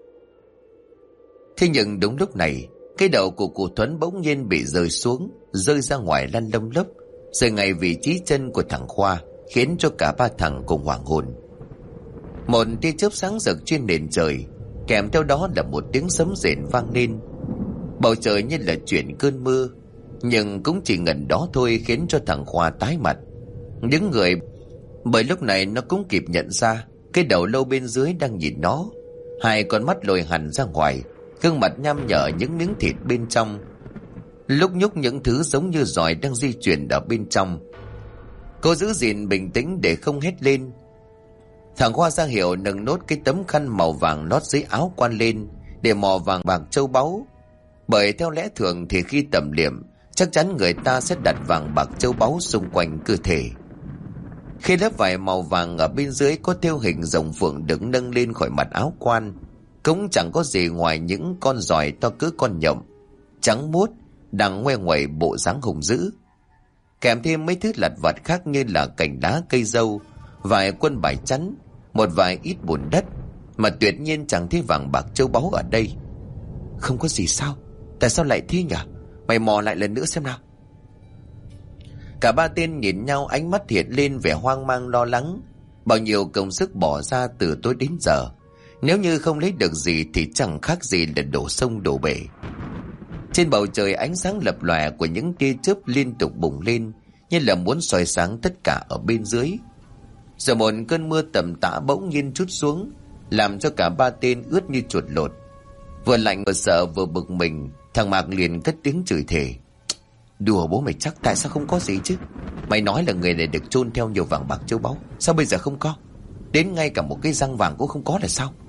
Thế nhưng đúng lúc này, cái đầu của cụ Thuấn bỗng nhiên bị rơi xuống, rơi ra ngoài lăn lông lốc, rơi ngay vị trí chân của thằng Khoa, khiến cho cả ba thằng cùng hoảng hồn. Một tia chớp sáng rực trên nền trời, kèm theo đó là một tiếng sấm rền vang lên. Bầu trời như là chuyển cơn mưa, nhưng cũng chỉ ngần đó thôi khiến cho thằng Khoa tái mặt. Những người bởi lúc này nó cũng kịp nhận ra cái đầu lâu bên dưới đang nhìn nó, hai con mắt lồi hẳn ra ngoài, gương mặt nham nhở những miếng thịt bên trong, lúc nhúc những thứ giống như giòi đang di chuyển ở bên trong. Cô giữ gìn bình tĩnh để không hét lên. Thằng Khoa ra hiệu nâng nốt cái tấm khăn màu vàng lót dưới áo quan lên để mò vàng bạc châu báu. Bởi theo lẽ thường thì khi tẩm liệm, chắc chắn người ta sẽ đặt vàng bạc châu báu xung quanh cơ thể. Khi lớp vải màu vàng ở bên dưới có thêu hình rồng phượng đứng nâng lên khỏi mặt áo quan, cũng chẳng có gì ngoài những con giòi to cỡ con nhộng, trắng muốt, đang ngoe nguẩy bộ dáng hùng dữ. Kèm thêm mấy thứ lặt vặt khác như là cành đá cây dâu, vài quân bài chắn, một vài ít bùn đất, mà tuyệt nhiên chẳng thấy vàng bạc châu báu ở đây. Không có gì sao? Tại sao lại thế nhỉ? Mày mò lại lần nữa xem nào. Cả ba tên nhìn nhau, ánh mắt hiện lên vẻ hoang mang lo lắng. Bao nhiêu công sức bỏ ra từ tối đến giờ, nếu như không lấy được gì thì chẳng khác gì là đổ sông đổ bể. Trên bầu trời ánh sáng lập lòe của những tia chớp liên tục bùng lên, như là muốn soi sáng tất cả ở bên dưới. Rồi một cơn mưa tầm tã bỗng nhiên trút xuống, làm cho cả ba tên ướt như chuột lột. Vừa lạnh vừa sợ vừa bực mình, thằng Mạc liền cất tiếng chửi thề. Đùa bố mày chắc, tại sao không có gì chứ? Mày nói là người này được chôn theo nhiều vàng bạc châu báu, sao bây giờ không có? Đến ngay cả một cái răng vàng cũng không có là sao?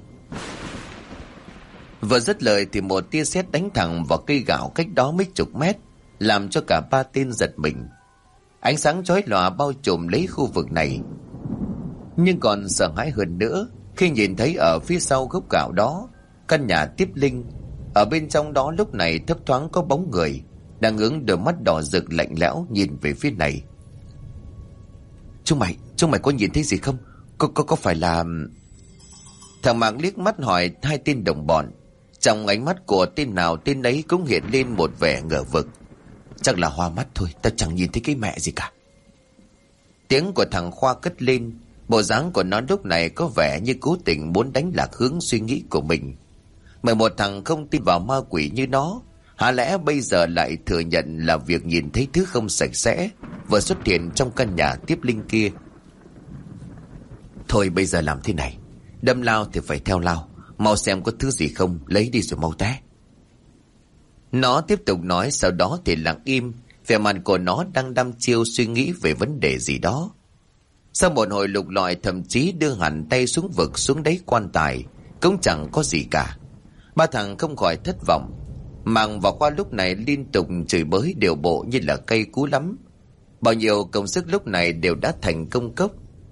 Vừa dứt lời thì một tia sét đánh thẳng vào cây gạo cách đó mấy chục mét, làm cho cả ba tên giật mình. Ánh sáng chói lòa bao trùm lấy khu vực này. Nhưng còn sợ hãi hơn nữa khi nhìn thấy ở phía sau gốc gạo đó, căn nhà tiếp linh. Ở bên trong đó lúc này thấp thoáng có bóng người đang hướng đôi mắt đỏ rực lạnh lẽo nhìn về phía này. Chúng mày có nhìn thấy gì không? Có phải là... Thằng Mạc liếc mắt hỏi hai tên đồng bọn. Trong ánh mắt của tên nào tên ấy cũng hiện lên một vẻ ngờ vực. Chắc là hoa mắt thôi, tao chẳng nhìn thấy cái mẹ gì cả. Tiếng của thằng Khoa cất lên. Bộ dáng của nó lúc này có vẻ như cố tình muốn đánh lạc hướng suy nghĩ của mình. Mà một thằng không tin vào ma quỷ như nó, hả lẽ bây giờ lại thừa nhận là việc nhìn thấy thứ không sạch sẽ vừa xuất hiện trong căn nhà tiếp linh kia? Thôi bây giờ làm thế này, đâm lao thì phải theo lao, mau xem có thứ gì không, lấy đi rồi mau té. Nó tiếp tục nói, sau đó thì lặng im, vẻ mặt của nó đang đăm chiêu suy nghĩ về vấn đề gì đó. Sau một hồi lục lọi, thậm chí đưa hẳn tay xuống vực xuống đáy quan tài, cũng chẳng có gì cả. Ba thằng không khỏi thất vọng. Màng và Khoa lúc này liên tục chửi bới điều bộ như là cây cú lắm. Bao nhiêu công sức lúc này đều đã thành công cốc.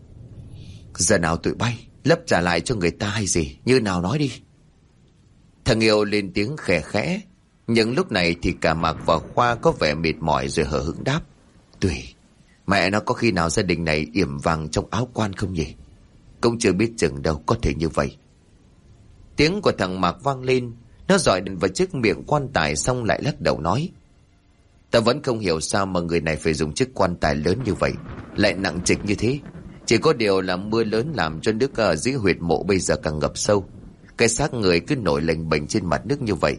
Giờ nào tụi bay lấp trả lại cho người ta hay gì, như nào nói đi. Thằng Yêu lên tiếng khẽ khẽ, nhưng lúc này thì cả Mạc và Khoa có vẻ mệt mỏi rồi hờ hững đáp. Tùy, mẹ nó có khi nào gia đình này yểm vàng trong áo quan không nhỉ? Cũng chưa biết chừng đâu, có thể như vậy. Tiếng của thằng Mạc vang lên, nó dọi điện vào chiếc miệng quan tài xong lại lắc đầu nói. Ta vẫn không hiểu sao mà người này phải dùng chiếc quan tài lớn như vậy, lại nặng trịch như thế. Chỉ có điều là mưa lớn làm cho nước ở dưới huyệt mộ bây giờ càng ngập sâu. Cái xác người cứ nổi lềnh bềnh trên mặt nước như vậy.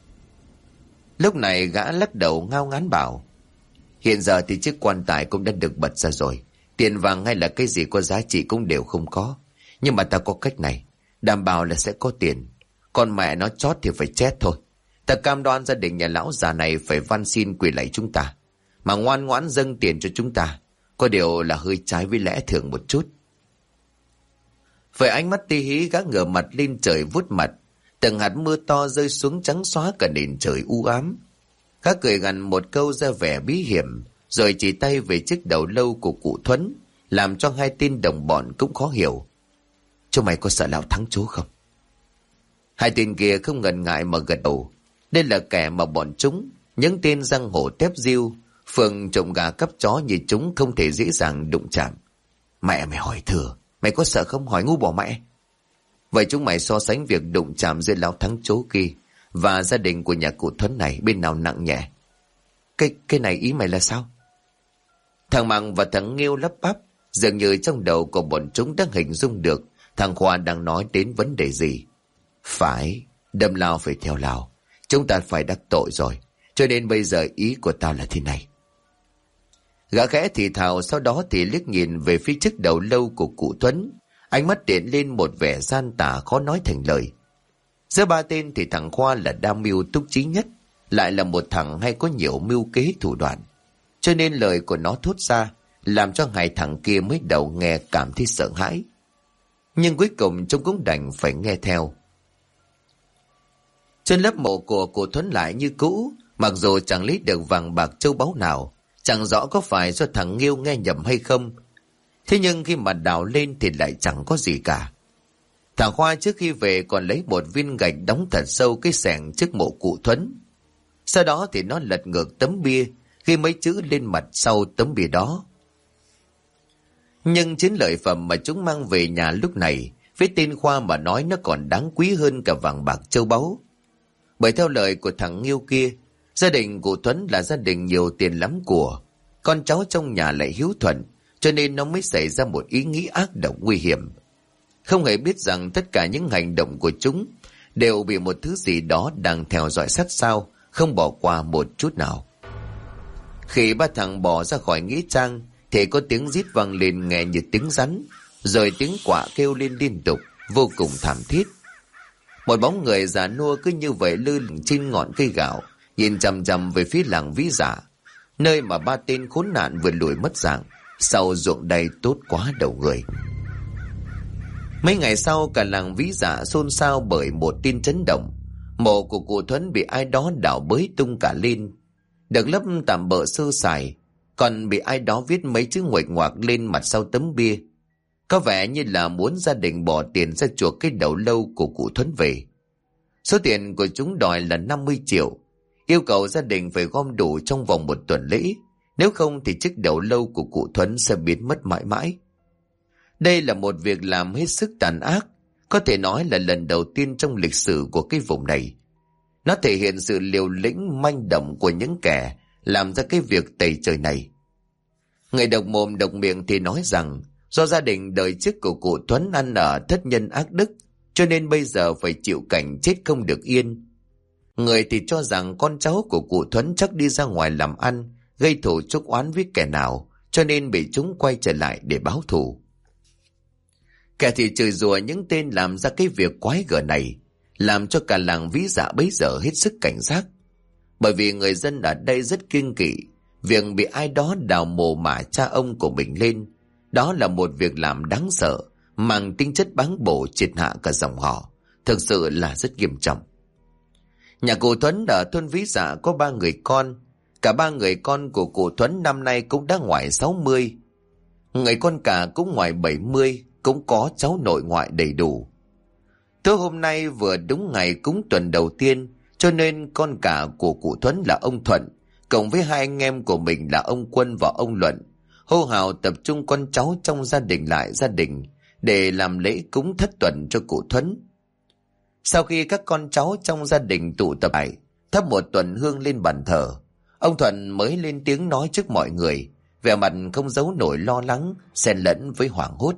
Lúc này gã lắc đầu ngao ngán bảo. Hiện giờ thì chiếc quan tài cũng đã được bật ra rồi. Tiền vàng hay là cái gì có giá trị cũng đều không có. Nhưng mà ta có cách này, đảm bảo là sẽ có tiền. Còn mẹ nó chót thì phải chết thôi. Ta cam đoan gia đình nhà lão già này phải van xin quỳ lạy chúng ta, mà ngoan ngoãn dâng tiền cho chúng ta. Có điều là hơi trái với lẽ thường một chút. Với ánh mắt tí hí, gã ngửa mặt lên trời vuốt mặt. Từng hạt mưa to rơi xuống trắng xóa cả nền trời u ám. Gã cười gằn một câu ra vẻ bí hiểm, rồi chỉ tay về chiếc đầu lâu của cụ Thuấn, làm cho hai tên đồng bọn cũng khó hiểu. Chúng mày có sợ lão thắng chú không? Hai tên kia không ngần ngại mà gật đầu. Đây là kẻ mà bọn chúng, những tên giang hồ tép diêu, phường trộm gà cắp chó như chúng không thể dễ dàng đụng chạm. Mẹ mày hỏi thừa, mày có sợ không? Hỏi ngu bỏ mẹ. Vậy chúng mày so sánh việc đụng chạm giữa lão thắng chố kia và gia đình của nhà cụ Thuấn này, bên nào nặng nhẹ? Cái này ý mày là sao? Thằng Măng và thằng Nghiêu lắp bắp, dường như trong đầu của bọn chúng đang hình dung được thằng Khoa đang nói đến vấn đề gì. Phải, đâm lao phải theo lao. Chúng ta phải đắc tội rồi. Cho nên bây giờ ý của tao là thế này. Gã khẽ thì thào, sau đó thì liếc nhìn về phía chiếc đầu lâu của cụ Thuấn. Ánh mắt điện lên một vẻ gian tà khó nói thành lời. Giữa ba tên thì thằng Khoa là đa mưu túc trí nhất, lại là một thằng hay có nhiều mưu kế thủ đoạn. Cho nên lời của nó thốt ra làm cho hai thằng kia mới đầu nghe cảm thấy sợ hãi. Nhưng cuối cùng chúng cũng đành phải nghe theo. Trên lớp mộ của cụ Thuấn lại như cũ, mặc dù chẳng lấy được vàng bạc châu báu nào, chẳng rõ có phải do thằng Nghiêu nghe nhầm hay không. Thế nhưng khi mà đào lên thì lại chẳng có gì cả. Thằng Khoa trước khi về còn lấy một viên gạch đóng thật sâu cái xẻng trước mộ cụ Thuấn. Sau đó thì nó lật ngược tấm bia, ghi mấy chữ lên mặt sau tấm bia đó. Nhưng chiến lợi phẩm mà chúng mang về nhà lúc này, với tên Khoa mà nói nó còn đáng quý hơn cả vàng bạc châu báu. Bởi theo lời của thằng Nghiêu kia, gia đình cụ Thuấn là gia đình nhiều tiền lắm của, con cháu trong nhà lại hiếu thuận, cho nên nó mới xảy ra một ý nghĩ ác độc nguy hiểm. Không hề biết rằng tất cả những hành động của chúng đều bị một thứ gì đó đang theo dõi sát sao, không bỏ qua một chút nào. Khi ba thằng bỏ ra khỏi nghĩa trang thì có tiếng rít vang lên nghe như tiếng rắn, rồi tiếng quạ kêu lên liên tục, vô cùng thảm thiết. Một bóng người già nua cứ như vậy lơ lửng trên ngọn cây gạo, nhìn chằm chằm về phía làng Vĩ Dạ, nơi mà ba tên khốn nạn vừa lùi mất dạng sau ruộng đầy tốt quá đầu người. Mấy ngày sau, cả làng Vĩ Dạ xôn xao bởi một tin chấn động. Mộ của cụ Thuấn bị ai đó đào bới tung cả lên, được lấp tạm bợ sơ sài, còn bị ai đó viết mấy chữ nguệch ngoạc lên mặt sau tấm bia. Có vẻ như là muốn gia đình bỏ tiền ra chuộc cái đầu lâu của cụ Thuấn về. Số tiền của chúng đòi là 50 triệu, yêu cầu gia đình phải gom đủ trong vòng 1 tuần lễ, nếu không thì chiếc đầu lâu của cụ Thuấn sẽ biến mất mãi mãi. Đây là một việc làm hết sức tàn ác, có thể nói là lần đầu tiên trong lịch sử của cái vùng này. Nó thể hiện sự liều lĩnh manh động của những kẻ làm ra cái việc tày trời này. Người độc mồm độc miệng thì nói rằng do gia đình đời trước của cụ Tuấn ăn ở thất nhân ác đức, cho nên bây giờ phải chịu cảnh chết không được yên. Người thì cho rằng con cháu của cụ Tuấn chắc đi ra ngoài làm ăn, gây thù chuốc oán với kẻ nào, cho nên bị chúng quay trở lại để báo thù. Kẻ thì chửi rủa những tên làm ra cái việc quái gở này, làm cho cả làng Ví Dạ bấy giờ hết sức cảnh giác. Bởi vì người dân ở đây rất kiêng kỵ việc bị ai đó đào mồ mả cha ông của mình lên. Đó là một việc làm đáng sợ, mang tính chất báng bổ triệt hạ cả dòng họ, thực sự là rất nghiêm trọng. Nhà cụ Thuấn ở thôn Ví Dạ có 3 người con. Cả 3 người con của cụ Thuấn năm nay cũng đã ngoài 60. Người con cả cũng ngoài 70, cũng có cháu nội ngoại đầy đủ. Tối hôm nay vừa đúng ngày cúng tuần đầu tiên, cho nên con cả của cụ Thuấn là ông Thuận, cộng với 2 anh em của mình là ông Quân và ông Luận, hô hào tập trung con cháu trong gia đình lại gia đình để làm lễ cúng thất tuần cho cụ Thuấn. Sau khi các con cháu trong gia đình tụ tập lại, thắp một tuần hương lên bàn thờ, ông Thuận mới lên tiếng nói trước mọi người, vẻ mặt không giấu nổi lo lắng, xen lẫn với hoảng hốt.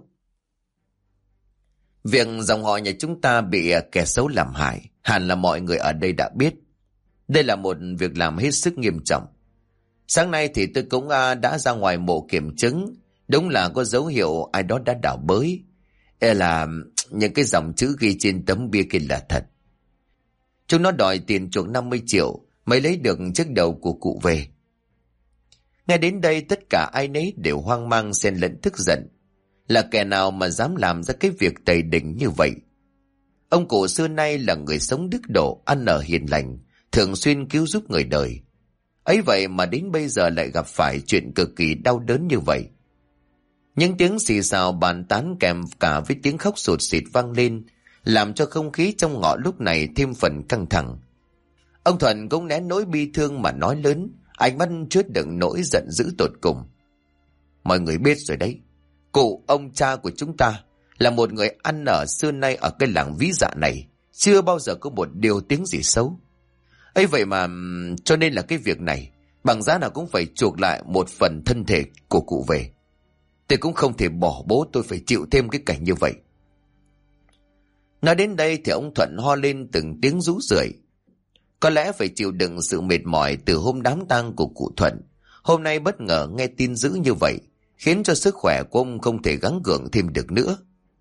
Việc dòng họ nhà chúng ta bị kẻ xấu làm hại, hẳn là mọi người ở đây đã biết. Đây là một việc làm hết sức nghiêm trọng. Sáng nay thì tôi cũng đã ra ngoài mộ kiểm chứng, đúng là có dấu hiệu ai đó đã đào bới. Là những cái dòng chữ ghi trên tấm bia kia là thật. Chúng nó đòi tiền chuộc 50 triệu mới lấy được chiếc đầu của cụ về. Nghe đến đây tất cả ai nấy đều hoang mang xen lẫn tức giận. Là kẻ nào mà dám làm ra cái việc tày đình như vậy? Ông cụ xưa nay là người sống đức độ, ăn ở hiền lành, thường xuyên cứu giúp người đời. Ấy vậy mà đến bây giờ lại gặp phải chuyện cực kỳ đau đớn như vậy. Những tiếng xì xào bàn tán kèm cả với tiếng khóc sụt sịt vang lên, làm cho không khí trong ngõ lúc này thêm phần căng thẳng. Ông Thuận cũng nén nỗi bi thương mà nói lớn, ánh mắt chứa đựng nỗi giận dữ tột cùng. Mọi người biết rồi đấy, cụ ông cha của chúng ta là một người ăn ở xưa nay ở cái làng Ví Dạ này, chưa bao giờ có một điều tiếng gì xấu. Ấy vậy mà cho nên là cái việc này bằng giá nào cũng phải chuộc lại một phần thân thể của cụ về. Tôi cũng không thể bỏ bố tôi phải chịu thêm cái cảnh như vậy. Nói đến đây thì ông Thuận ho lên từng tiếng rú rượi. Có lẽ phải chịu đựng sự mệt mỏi từ hôm đám tang của cụ Thuận, hôm nay bất ngờ nghe tin dữ như vậy, khiến cho sức khỏe của ông không thể gắng gượng thêm được nữa.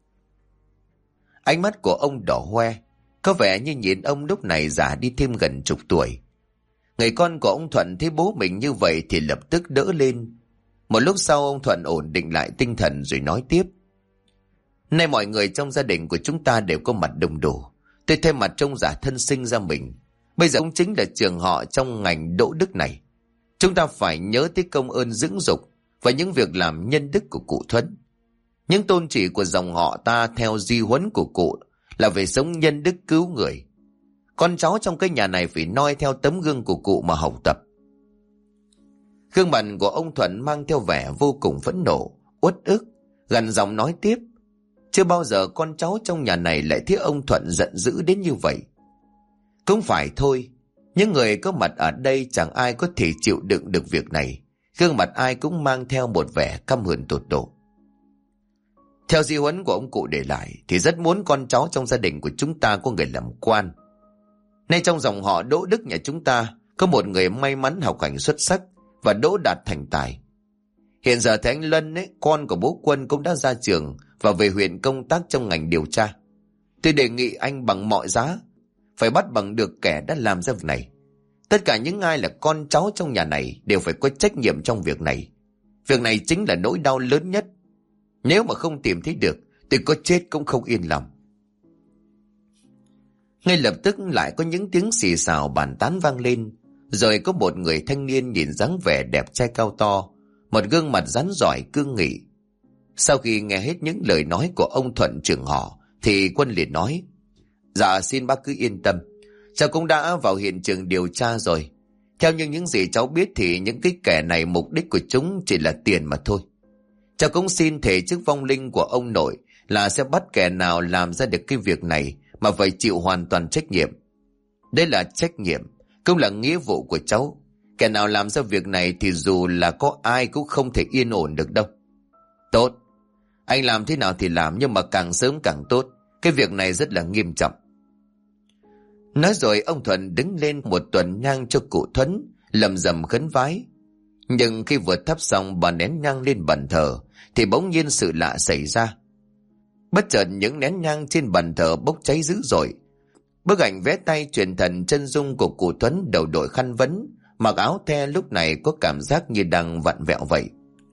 Ánh mắt của ông đỏ hoe, có vẻ như nhìn ông lúc này già đi thêm gần chục tuổi. Người con của ông Thuận thấy bố mình như vậy thì lập tức đỡ lên. Một lúc sau ông Thuận ổn định lại tinh thần rồi nói tiếp. Nay mọi người trong gia đình của chúng ta đều có mặt đông đủ. Tôi thay mặt trông giả thân sinh ra mình. Bây giờ ông chính là trường họ trong ngành đỗ đức này. Chúng ta phải nhớ tới công ơn dưỡng dục và những việc làm nhân đức của cụ Thuấn. Những tôn chỉ của dòng họ ta theo di huấn của cụ là về sống nhân đức cứu người. Con cháu trong cái nhà này phải noi theo tấm gương của cụ mà học tập. Gương mặt của ông Thuận mang theo vẻ vô cùng phẫn nộ, uất ức, gằn giọng nói tiếp. Chưa bao giờ con cháu trong nhà này lại thấy ông Thuận giận dữ đến như vậy. Cũng phải thôi, những người có mặt ở đây chẳng ai có thể chịu đựng được việc này. Gương mặt ai cũng mang theo một vẻ căm hờn tột độ. Theo di huấn của ông cụ để lại thì rất muốn con cháu trong gia đình của chúng ta có người làm quan. Nay trong dòng họ Đỗ Đức nhà chúng ta có một người may mắn học hành xuất sắc và đỗ đạt thành tài. Hiện giờ thì anh Lân con của bố Quân cũng đã ra trường và về huyện công tác trong ngành điều tra. Tôi đề nghị anh bằng mọi giá phải bắt bằng được kẻ đã làm ra việc này. Tất cả những ai là con cháu trong nhà này đều phải có trách nhiệm trong việc này. Việc này chính là nỗi đau lớn nhất. Nếu mà không tìm thấy được thì có chết cũng không yên lòng. Ngay lập tức lại có những tiếng xì xào bàn tán vang lên. Rồi có một người thanh niên nhìn dáng vẻ đẹp trai cao to, một gương mặt rắn rỏi cương nghị. Sau khi nghe hết những lời nói của ông Thuận trưởng họ thì Quân liền nói. Dạ xin bác cứ yên tâm, cháu cũng đã vào hiện trường điều tra rồi. Theo như những gì cháu biết thì những cái kẻ này mục đích của chúng chỉ là tiền mà thôi. Cháu cũng xin thề trước vong linh của ông nội là sẽ bắt kẻ nào làm ra được cái việc này mà phải chịu hoàn toàn trách nhiệm. Đây là trách nhiệm, cũng là nghĩa vụ của cháu. Kẻ nào làm ra việc này thì dù là có ai cũng không thể yên ổn được đâu. Tốt, anh làm thế nào thì làm, nhưng mà càng sớm càng tốt. Cái việc này rất là nghiêm trọng. Nói rồi ông Thuận đứng lên một tuần nhang cho cụ Thuấn, lầm rầm khấn vái. Nhưng khi vừa thắp xong bà nén nhang lên bàn thờ thì bỗng nhiên sự lạ xảy ra. Bất chợt những nén nhang trên bàn thờ bốc cháy dữ dội. Bức ảnh vẽ tay truyền thần chân dung của cụ Thuấn đầu đội khăn vấn, mặc áo the lúc này có cảm giác như đang vặn vẹo vậy.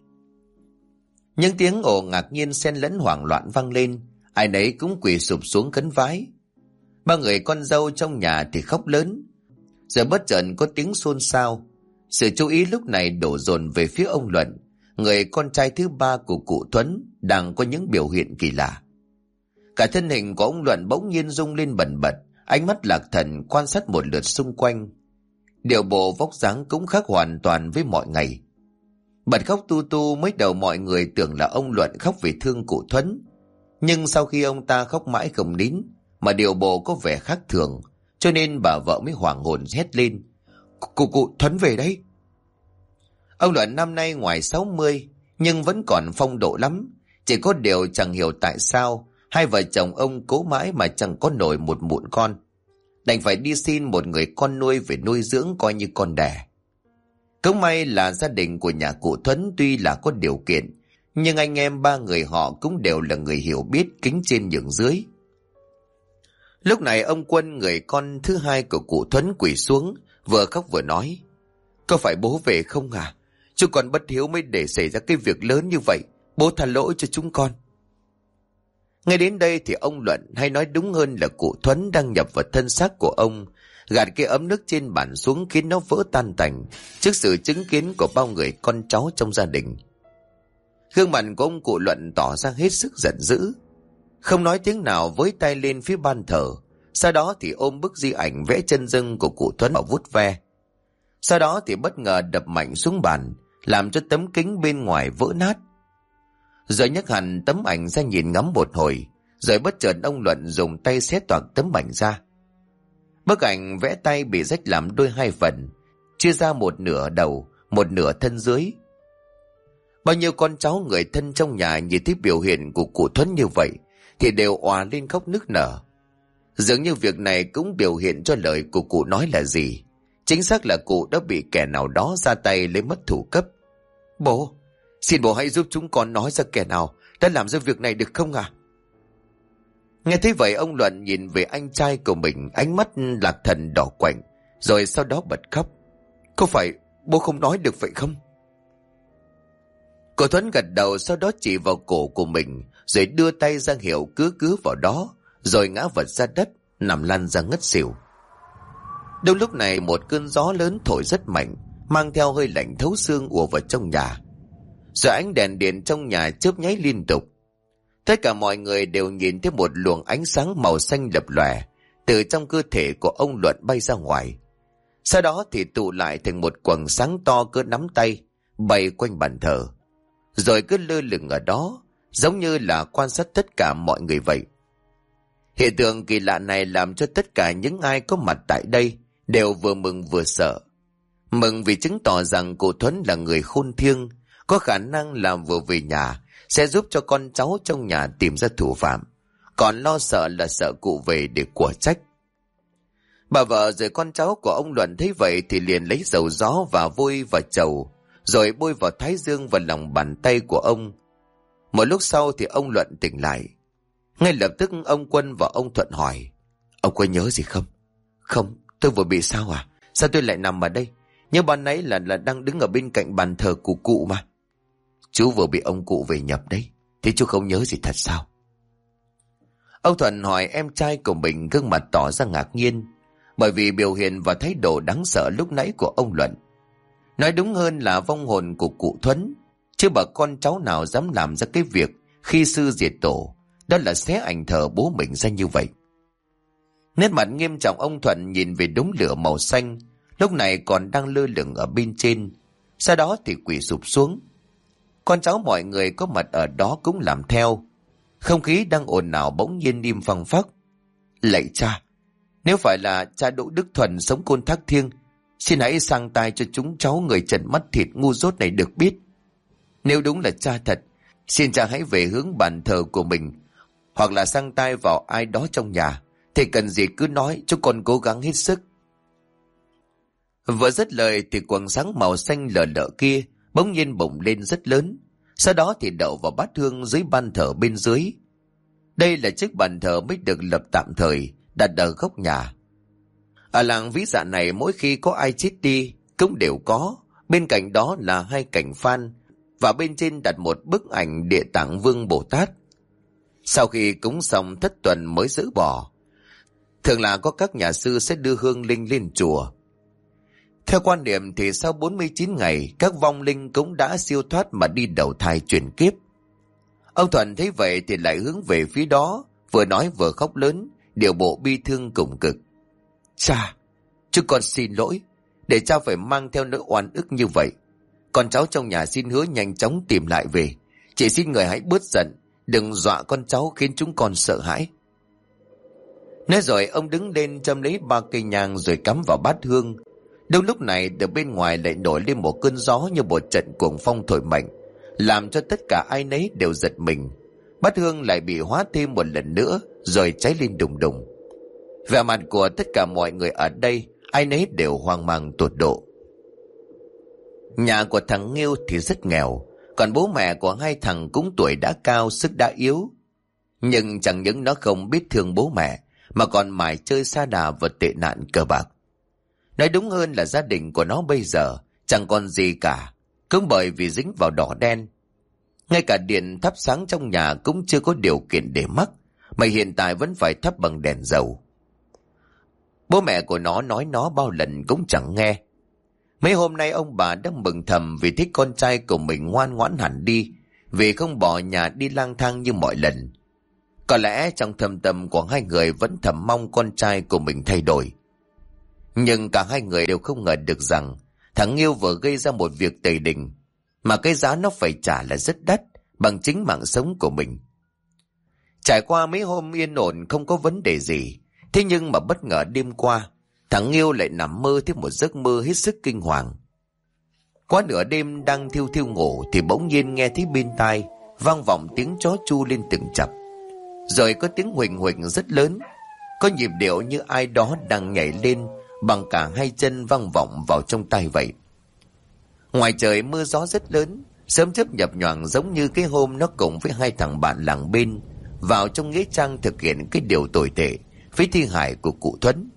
Những tiếng ồ ngạc nhiên xen lẫn hoảng loạn vang lên, ai nấy cũng quỳ sụp xuống khấn vái. Ba người con dâu trong nhà thì khóc lớn. Rồi bất chợt có tiếng xôn xao. Sự chú ý lúc này đổ dồn về phía ông Luận, người con trai thứ ba của cụ Thuấn, đang có những biểu hiện kỳ lạ. Cả thân hình của ông Luận bỗng nhiên rung lên bần bật, ánh mắt lạc thần quan sát một lượt xung quanh. Điệu bộ vóc dáng cũng khác hoàn toàn với mọi ngày. Bật khóc tu tu, mới đầu mọi người tưởng là ông Luận khóc vì thương cụ Thuấn. Nhưng sau khi ông ta khóc mãi không nín, mà điệu bộ có vẻ khác thường, cho nên bà vợ mới hoảng hồn hét lên: Cụ Thuấn về đấy. Ông Luận năm nay ngoài 60, nhưng vẫn còn phong độ lắm. Chỉ có điều chẳng hiểu tại sao hai vợ chồng ông cố mãi mà chẳng có nổi một mụn con. Đành phải đi xin một người con nuôi về nuôi dưỡng coi như con đẻ. Cũng may là gia đình của nhà cụ Thuấn tuy là có điều kiện, nhưng anh em ba người họ cũng đều là người hiểu biết, kính trên nhường dưới. Lúc này ông Quân, người con thứ hai của cụ Thuấn, quỳ xuống, vừa khóc vừa nói: Có phải bố về không à? Chứ còn bất hiếu mới để xảy ra cái việc lớn như vậy. Bố tha lỗi cho chúng con. Ngay đến đây thì ông Luận, hay nói đúng hơn là cụ Thuấn, đang nhập vào thân xác của ông, gạt cái ấm nước trên bàn xuống khiến nó vỡ tan tành trước sự chứng kiến của bao người con cháu trong gia đình. Gương mặt của ông cụ Luận tỏ ra hết sức giận dữ, không nói tiếng nào, với tay lên phía ban thờ. Sau đó thì ôm bức di ảnh vẽ chân dung của cụ Thuấn vào vuốt ve. Sau đó thì bất ngờ đập mạnh xuống bàn, làm cho tấm kính bên ngoài vỡ nát. Rồi nhấc hẳn tấm ảnh ra nhìn ngắm một hồi, rồi bất chợt ông Luận dùng tay xé toạc tấm ảnh ra. Bức ảnh vẽ tay bị rách làm đôi hai phần, chia ra một nửa đầu, một nửa thân dưới. Bao nhiêu con cháu người thân trong nhà nhìn thấy biểu hiện của cụ Thuấn như vậy thì đều òa lên khóc nức nở. Dường như việc này cũng biểu hiện cho lời của cụ nói là gì. Chính xác là cụ đã bị kẻ nào đó ra tay lấy mất thủ cấp. Bố, xin bố hãy giúp chúng con nói ra kẻ nào đã làm ra việc này được không à? Nghe thấy vậy, ông Luận nhìn về anh trai của mình, ánh mắt lạc thần đỏ quạnh, rồi sau đó bật khóc. Có phải bố không nói được vậy không? Cô Thuấn gật đầu, sau đó chỉ vào cổ của mình, rồi đưa tay ra hiệu cứ vào đó, rồi ngã vật ra đất, nằm lăn ra ngất xỉu. Đâu lúc này một cơn gió lớn thổi rất mạnh, mang theo hơi lạnh thấu xương ùa vào trong nhà. Rồi ánh đèn điện trong nhà chớp nháy liên tục. Tất cả mọi người đều nhìn thấy một luồng ánh sáng màu xanh lập lòe từ trong cơ thể của ông Luận bay ra ngoài. Sau đó thì tụ lại thành một quầng sáng to cỡ nắm tay, bay quanh bàn thờ, rồi cứ lơ lửng ở đó, giống như là quan sát tất cả mọi người vậy. Hiện tượng kỳ lạ này làm cho tất cả những ai có mặt tại đây đều vừa mừng vừa sợ. Mừng vì chứng tỏ rằng cụ Thuấn là người khôn thiêng, có khả năng làm vừa về nhà sẽ giúp cho con cháu trong nhà tìm ra thủ phạm. Còn lo sợ là sợ cụ về để của trách. Bà vợ rồi con cháu của ông Luận thấy vậy thì liền lấy dầu gió và vôi vào chầu, rồi bôi vào thái dương và lòng bàn tay của ông. Một lúc sau thì ông Luận tỉnh lại. Ngay lập tức ông Quân và ông Thuận hỏi: Ông có nhớ gì không? Không, tôi vừa bị sao à? Sao tôi lại nằm ở đây? Nhưng ban nãy là đang đứng ở bên cạnh bàn thờ của cụ mà. Chú vừa bị ông cụ về nhập đấy. Thế chú không nhớ gì thật sao? Ông Thuận hỏi em trai của mình, gương mặt tỏ ra ngạc nhiên, bởi vì biểu hiện và thái độ đáng sợ lúc nãy của ông Luận. Nói đúng hơn là vong hồn của cụ Thuấn, chứ bà con cháu nào dám làm ra cái việc khi sư diệt tổ, đó là xé ảnh thờ bố mình ra như vậy. Nét mặt nghiêm trọng ông Thuận nhìn về đống lửa màu xanh, lúc này còn đang lơ lửng ở bên trên, sau đó thì quỳ sụp xuống. Con cháu mọi người có mặt ở đó cũng làm theo. Không khí đang ồn ào bỗng nhiên im phăng phắc. Lạy cha, nếu phải là cha Đỗ Đức Thuần sống Côn Thác Thiêng Xin hãy sang tai cho chúng cháu người trần mắt thịt ngu dốt này được biết. Nếu đúng là cha thật, xin cha hãy về hướng bàn thờ của mình, hoặc là sang tai vào ai đó trong nhà. Thì cần gì cứ nói, chúng con cố gắng hết sức. Vừa dứt lời thì quầng sáng màu xanh lờ lờ kia bỗng nhiên bùng lên rất lớn, sau đó thì đậu vào bát hương dưới ban thờ bên dưới. Đây là chiếc bàn thờ mới được lập tạm thời, đặt ở góc nhà. Ở làng Vĩ Dạ này, mỗi khi có ai chết đi cũng đều có, bên cạnh đó là 2 cảnh phan, và bên trên đặt một bức ảnh Địa Tạng Vương Bồ Tát. Sau khi cúng xong thất tuần mới dỡ bỏ. Thường là có các nhà sư sẽ đưa hương linh lên chùa. Theo quan niệm thì sau 49 ngày, các vong linh cũng đã siêu thoát mà đi đầu thai chuyển kiếp. Ông Thuận thấy vậy thì lại hướng về phía đó, vừa nói vừa khóc lớn, điệu bộ bi thương cùng cực. Cha, chúng con xin lỗi, để cha phải mang theo nỗi oan ức như vậy. Con cháu trong nhà xin hứa nhanh chóng tìm lại về. Chỉ xin người hãy bớt giận, đừng dọa con cháu khiến chúng con sợ hãi. Nói rồi ông đứng lên châm lấy 3 cây nhang rồi cắm vào bát hương. Đúng lúc này từ bên ngoài lại nổi lên một cơn gió như một trận cuồng phong thổi mạnh, làm cho tất cả ai nấy đều giật mình. Bát hương lại bị hóa thêm một lần nữa rồi cháy lên đùng đùng. Vẻ mặt của tất cả mọi người ở đây, ai nấy đều hoang mang tột độ. Nhà của thằng Nghiêu thì rất nghèo, còn bố mẹ của 2 thằng cũng tuổi đã cao, sức đã yếu. Nhưng chẳng những nó không biết thương bố mẹ, mà còn mải chơi sa đà và tệ nạn cờ bạc. Nói đúng hơn là gia đình của nó bây giờ chẳng còn gì cả, cũng bởi vì dính vào đỏ đen. Ngay cả điện thắp sáng trong nhà cũng chưa có điều kiện để mắc, mà hiện tại vẫn phải thắp bằng đèn dầu. Bố mẹ của nó nói nó bao lần cũng chẳng nghe. Mấy hôm nay ông bà đang mừng thầm vì thích con trai của mình ngoan ngoãn hẳn đi, vì không bỏ nhà đi lang thang như mọi lần. Có lẽ trong thâm tâm của 2 người vẫn thầm mong con trai của mình thay đổi. Nhưng cả 2 người đều không ngờ được rằng thằng Nghiêu vừa gây ra một việc tày đình, mà cái giá nó phải trả là rất đắt, bằng chính mạng sống của mình. Trải qua mấy hôm yên ổn không có vấn đề gì, thế nhưng mà bất ngờ đêm qua, thằng Nghiêu lại nằm mơ thấy một giấc mơ hết sức kinh hoàng. Qua nửa đêm đang thiêu thiêu ngủ thì bỗng nhiên nghe thấy bên tai vang vọng tiếng chó chu lên từng chập, rồi có tiếng huỳnh huỳnh rất lớn, có nhịp điệu như ai đó đang nhảy lên bằng cả 2 chân vang vọng vào trong tai vậy. Ngoài trời mưa gió rất lớn, sớm chớp nhập nhoàng giống như cái hôm nó cùng với 2 thằng bạn làng bên vào trong nghĩa trang thực hiện cái điều tồi tệ với thi hài của cụ Thuấn.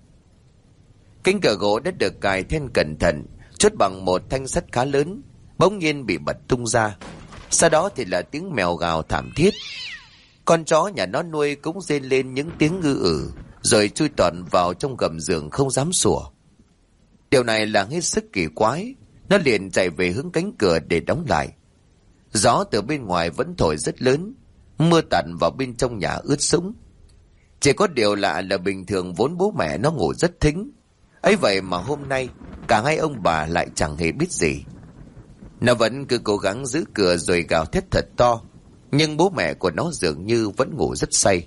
Cánh cửa gỗ đã được cài then cẩn thận, chốt bằng một thanh sắt khá lớn, bỗng nhiên bị bật tung ra. Sau đó thì là tiếng mèo gào thảm thiết. Con chó nhà nó nuôi cũng rên lên những tiếng ngư ử, rồi chui toàn vào trong gầm giường không dám sủa. Điều này là hết sức kỳ quái. Nó liền chạy về hướng cánh cửa để đóng lại. Gió từ bên ngoài vẫn thổi rất lớn, mưa tạt vào bên trong nhà ướt sũng. Chỉ có điều lạ là bình thường vốn bố mẹ nó ngủ rất thính, ấy vậy mà hôm nay cả 2 ông bà lại chẳng hề biết gì. Nó vẫn cứ cố gắng giữ cửa rồi gào thét thật to, nhưng bố mẹ của nó dường như vẫn ngủ rất say.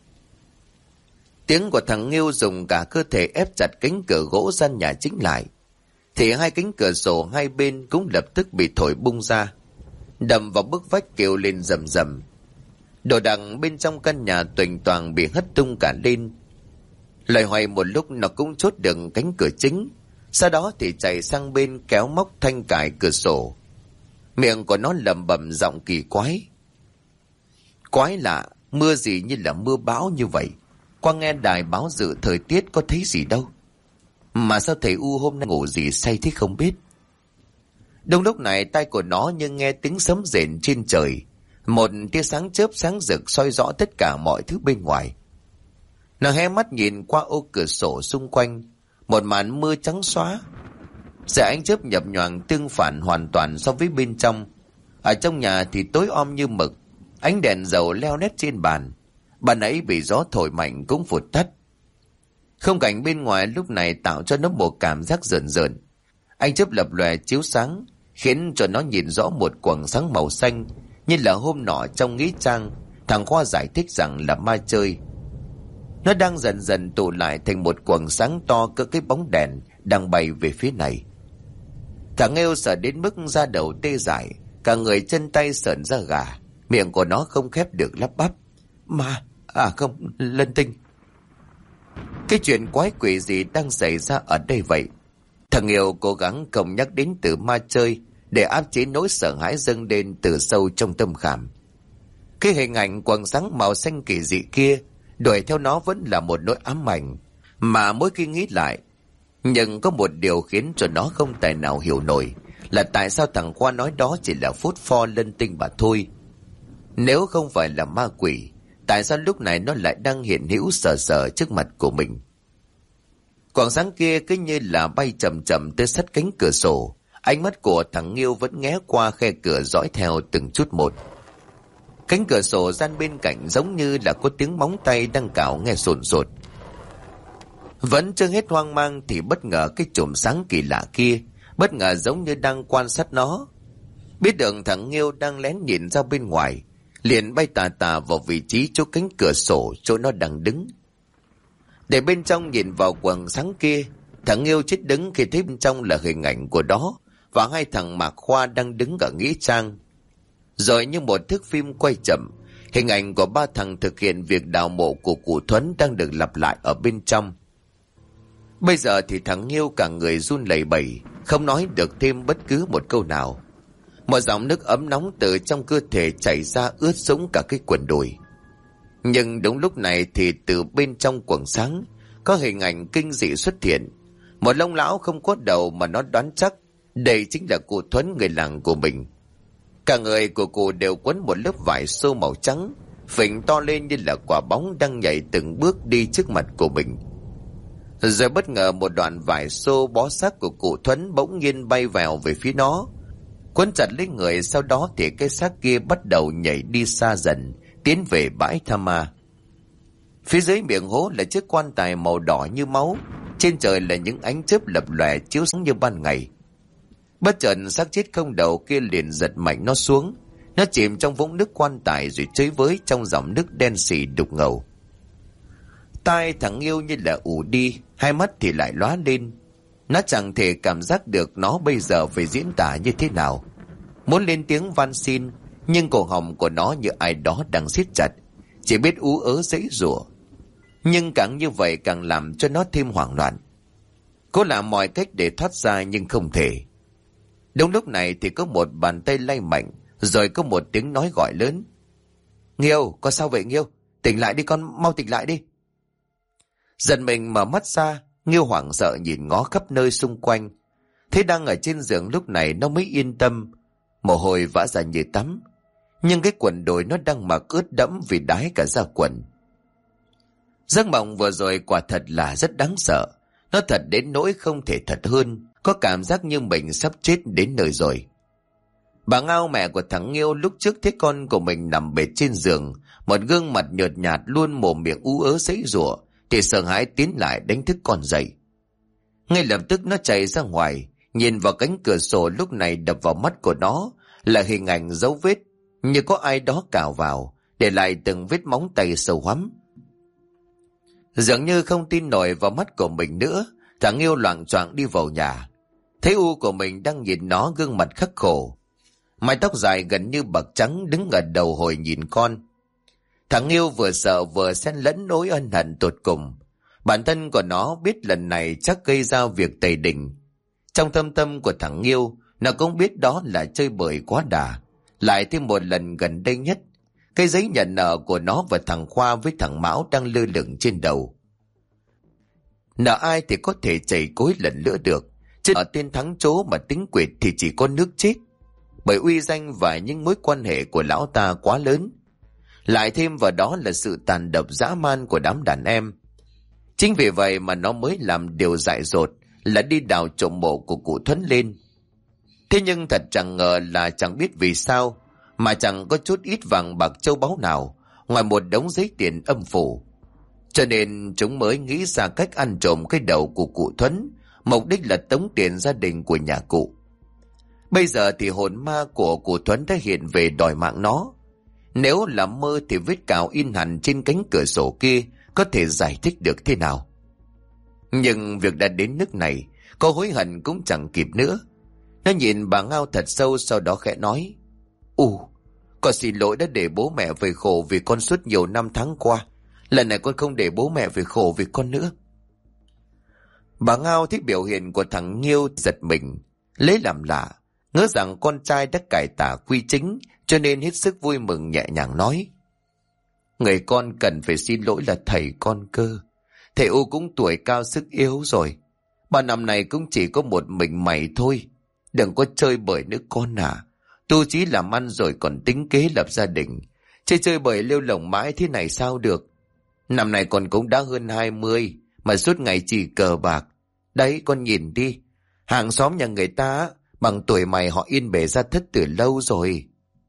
Tiếng của thằng Nghiêu dùng cả cơ thể ép chặt cánh cửa gỗ gian nhà chính lại, thì 2 cánh cửa sổ 2 bên cũng lập tức bị thổi bung ra, đầm vào bức vách kêu lên rầm rầm. Đồ đạc bên trong căn nhà tuềnh toàng bị hất tung cả lên. Loay hoay một lúc nó cũng chốt được cánh cửa chính, sau đó thì chạy sang bên kéo móc thanh cài cửa sổ. Miệng của nó lẩm bẩm giọng kỳ quái. Quái lạ, mưa gì như là mưa bão như vậy? Qua nghe đài báo dự thời tiết có thấy gì đâu. Mà sao thầy U hôm nay ngủ gì say thế không biết? Đúng lúc này tai của nó như nghe tiếng sấm rền trên trời. Một tia sáng chớp sáng rực soi rõ tất cả mọi thứ bên ngoài. Nó hé mắt nhìn qua ô cửa sổ xung quanh, một màn mưa trắng xóa. Giờ ánh chớp nhập nhoàng tương phản hoàn toàn so với bên trong. Ở trong nhà thì tối om như mực, ánh đèn dầu leo lét trên bàn. Bàn ấy bị gió thổi mạnh cũng vụt tắt. Không cảnh bên ngoài lúc này tạo cho nó một cảm giác rợn rợn. Ánh chớp lập lòe chiếu sáng, khiến cho nó nhìn rõ một quầng sáng màu xanh, như là hôm nọ trong nghĩa trang thằng Khoa giải thích rằng là ma chơi. Nó đang dần dần tụ lại thành một quầng sáng to cỡ cái bóng đèn đang bay về phía này. Thằng Nghêu sợ đến mức da đầu tê dại, cả người chân tay sởn ra gà, miệng của nó không khép được lắp bắp. Không, Lân Tinh. Cái chuyện quái quỷ gì đang xảy ra ở đây vậy? Thằng Nghêu cố gắng không nhắc đến từ ma chơi để áp chế nỗi sợ hãi dâng lên từ sâu trong tâm khảm. Cái hình ảnh quầng sáng màu xanh kỳ dị kia đuổi theo nó vẫn là một nỗi ám ảnh mà mỗi khi nghĩ lại. Nhưng có một điều khiến cho nó không tài nào hiểu nổi là tại sao thằng Khoa nói đó chỉ là phốt pho Lân Tinh mà thôi. Nếu không phải là ma quỷ, tại sao lúc này nó lại đang hiện hữu sờ sờ trước mặt của mình? Quầng sáng kia cứ như là bay chậm chậm tới sát cánh cửa sổ. Ánh mắt của thằng Nghiêu vẫn nghé qua khe cửa dõi theo từng chút một. Cánh cửa sổ gian bên cạnh giống như là có tiếng móng tay đang cào nghe sồn sột. Vẫn chưa hết hoang mang thì bất ngờ cái chùm sáng kỳ lạ kia bất ngờ giống như đang quan sát nó. Biết được thằng Nghiêu đang lén nhìn ra bên ngoài, liền bay tà tà vào vị trí chỗ cánh cửa sổ chỗ nó đang đứng. Để bên trong nhìn vào quầng sáng kia, thằng Nghiêu chết đứng khi thấy bên trong là hình ảnh của đó và hai thằng Mạc Khoa đang đứng ở nghĩa trang. Rồi như một thước phim quay chậm, hình ảnh của ba thằng thực hiện việc đào mộ của cụ Thuấn đang được lặp lại ở bên trong. Bây giờ thì thằng Nghiêu cả người run lẩy bẩy, không nói được thêm bất cứ một câu nào. Một dòng nước ấm nóng từ trong cơ thể chảy ra ướt sũng cả cái quần đùi. Nhưng đúng lúc này thì từ bên trong quầng sáng có hình ảnh kinh dị xuất hiện. Một ông lão không có đầu mà nó đoán chắc đây chính là cụ Thuấn, người làng của mình. Cả người của cụ đều quấn một lớp vải xô màu trắng, phình to lên như là quả bóng đang nhảy từng bước đi trước mặt của mình. Rồi bất ngờ một đoạn vải xô bó xác của cụ Thuấn bỗng nhiên bay vào về phía nó, quấn chặt lấy người. Sau đó thì cái xác kia bắt đầu nhảy đi xa dần, tiến về bãi tha ma. Phía dưới miệng hố là chiếc quan tài màu đỏ như máu, trên trời là những ánh chớp lập lòe chiếu sáng như ban ngày. Bất chợt xác chết không đầu kia liền giật mạnh nó xuống, nó chìm trong vũng nước quan tài rồi chơi với trong dòng nước đen xì đục ngầu. Tai thằng Nghiêu như là ù đi, hai mắt thì lại lóa lên. Nó chẳng thể cảm giác được nó bây giờ phải diễn tả như thế nào. Muốn lên tiếng van xin, nhưng cổ họng của nó như ai đó đang siết chặt, chỉ biết ú ớ giãy giụa. Nhưng càng như vậy càng làm cho nó thêm hoảng loạn. Cố làm mọi cách để thoát ra nhưng không thể. Đúng lúc này thì có một bàn tay lay mạnh, rồi có một tiếng nói gọi lớn. Nghiêu, có sao vậy Nghiêu? Tỉnh lại đi con, mau tỉnh lại đi. Giật mình mở mắt ra, Nghiêu hoảng sợ nhìn ngó khắp nơi xung quanh. Thế đang ở trên giường lúc này nó mới yên tâm. Mồ hôi vã ra như tắm, nhưng cái quần đùi nó đang mặc ướt đẫm vì đái cả da quần. Giấc mộng vừa rồi quả thật là rất đáng sợ. Nó thật đến nỗi không thể thật hơn, có cảm giác như mình sắp chết đến nơi rồi. Bà Ngao, mẹ của thằng Nghiêu, lúc trước thấy con của mình nằm bệt trên giường, một gương mặt nhợt nhạt luôn mồm miệng ú ớ giãy giụa, thì sợ hãi tiến lại đánh thức con dậy. Ngay lập tức nó chạy ra ngoài, nhìn vào cánh cửa sổ. Lúc này đập vào mắt của nó là hình ảnh dấu vết như có ai đó cào vào, để lại từng vết móng tay sâu hoắm. Dường như không tin nổi vào mắt của mình nữa, thằng Nghiêu loạng choạng đi vào nhà. Thấy U của mình đang nhìn nó gương mặt khắc khổ, mái tóc dài gần như bạc trắng đứng ở đầu hồi nhìn con. Thằng Nghiêu vừa sợ vừa xen lẫn nỗi ân hận tột cùng. Bản thân của nó biết lần này chắc gây ra việc tày đình. Trong thâm tâm của thằng Nghiêu, nó cũng biết đó là chơi bời quá đà. Lại thêm một lần gần đây nhất, cái giấy nhận nợ của nó và thằng Khoa với thằng Mão đang lơ lửng trên đầu. Nợ ai thì có thể chảy cối lần nữa được, chứ ở tên thắng chố mà tính quỵt thì chỉ có nước chết. Bởi uy danh và những mối quan hệ của lão ta quá lớn. Lại thêm vào đó là sự tàn độc dã man của đám đàn em. Chính vì vậy mà nó mới làm điều dại dột là đi đào trộm mộ của cụ Thuấn lên. Thế nhưng thật chẳng ngờ là chẳng biết vì sao mà chẳng có chút ít vàng bạc châu báu nào ngoài một đống giấy tiền âm phủ. Cho nên chúng mới nghĩ ra cách ăn trộm cái đầu của cụ Thuấn, mục đích là tống tiền gia đình của nhà cụ. Bây giờ thì hồn ma của cụ Thuấn đã hiện về đòi mạng nó. Nếu là mơ thì vết cào in hẳn trên cánh cửa sổ kia có thể giải thích được thế nào. Nhưng việc đã đến nước này, có hối hận cũng chẳng kịp nữa. Nó nhìn bà Ngao thật sâu, sau đó khẽ nói: Con xin lỗi đã để bố mẹ về khổ vì con suốt nhiều năm tháng qua. Lần này con không để bố mẹ về khổ vì con nữa. Bà Ngao thấy biểu hiện của thằng Nghiêu giật mình, lấy làm lạ, ngỡ rằng con trai đã cải tà quy chính, cho nên hết sức vui mừng nhẹ nhàng nói: Người con cần phải xin lỗi là thầy con cơ. Thầy U cũng tuổi cao sức yếu rồi. 3 năm này cũng chỉ có một mình mày thôi. Đừng có chơi bời nữa con à. Tu chí làm ăn rồi còn tính kế lập gia đình. Chơi bời lêu lổng mãi thế này sao được. Năm này con cũng đã hơn 20, mà suốt ngày chỉ cờ bạc. Đấy, con nhìn đi. Hàng xóm nhà người ta bằng tuổi mày họ yên bề ra thất từ lâu rồi.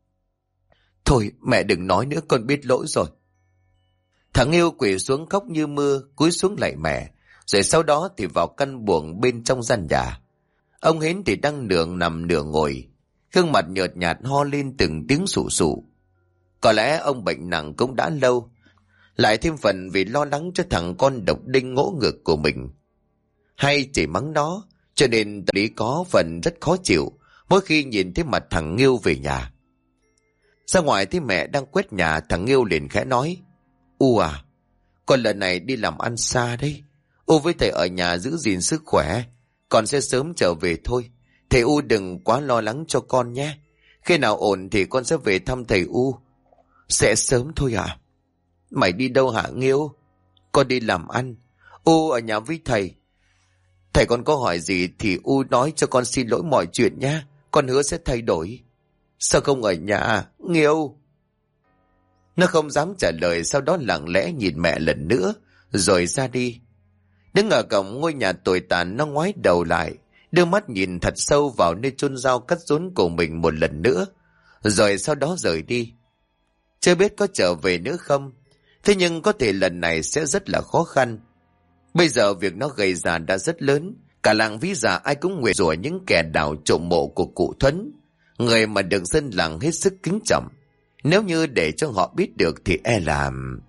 Thôi mẹ đừng nói nữa, con biết lỗi rồi. Thằng Yêu quỳ xuống khóc như mưa, cúi xuống lạy mẹ, rồi sau đó thì vào căn buồng bên trong gian nhà. Ông Hến thì đang nằm nửa ngồi, gương mặt nhợt nhạt ho lên từng tiếng sụ sụ. Có lẽ ông bệnh nặng cũng đã lâu, lại thêm phần vì lo lắng cho thằng con độc đinh ngỗ ngược của mình. Hay chỉ mắng nó, cho nên Lý có phần rất khó chịu mỗi khi nhìn thấy mặt thằng Nghiêu về nhà. Ra ngoài thấy mẹ đang quét nhà, thằng Nghiêu liền khẽ nói: Con lần này đi làm ăn xa đấy. Với thầy ở nhà giữ gìn sức khỏe, con sẽ sớm trở về thôi. Thầy U đừng quá lo lắng cho con nhé. Khi nào ổn thì con sẽ về thăm thầy U. Sẽ sớm thôi à? Mày đi đâu hả Nghiêu? Con đi làm ăn. U ở nhà với thầy. Thầy con có hỏi gì thì U nói cho con xin lỗi mọi chuyện nhé. Con hứa sẽ thay đổi. Sao không ở nhà Nghiêu? Nó không dám trả lời, sau đó lặng lẽ nhìn mẹ lần nữa rồi ra đi. Đứng ở cổng ngôi nhà tồi tàn, nó ngoái đầu lại, đưa mắt nhìn thật sâu vào nơi chôn rau cắt rốn của mình một lần nữa, rồi sau đó rời đi. Chưa biết có trở về nữa không, thế nhưng có thể lần này sẽ rất là khó khăn. Bây giờ việc nó gây ra đã rất lớn, cả làng Ví Giả ai cũng nguyền rủa những kẻ đào trộm mộ của cụ Thuấn, người mà được dân làng hết sức kính trọng. Nếu như để cho họ biết được thì e là...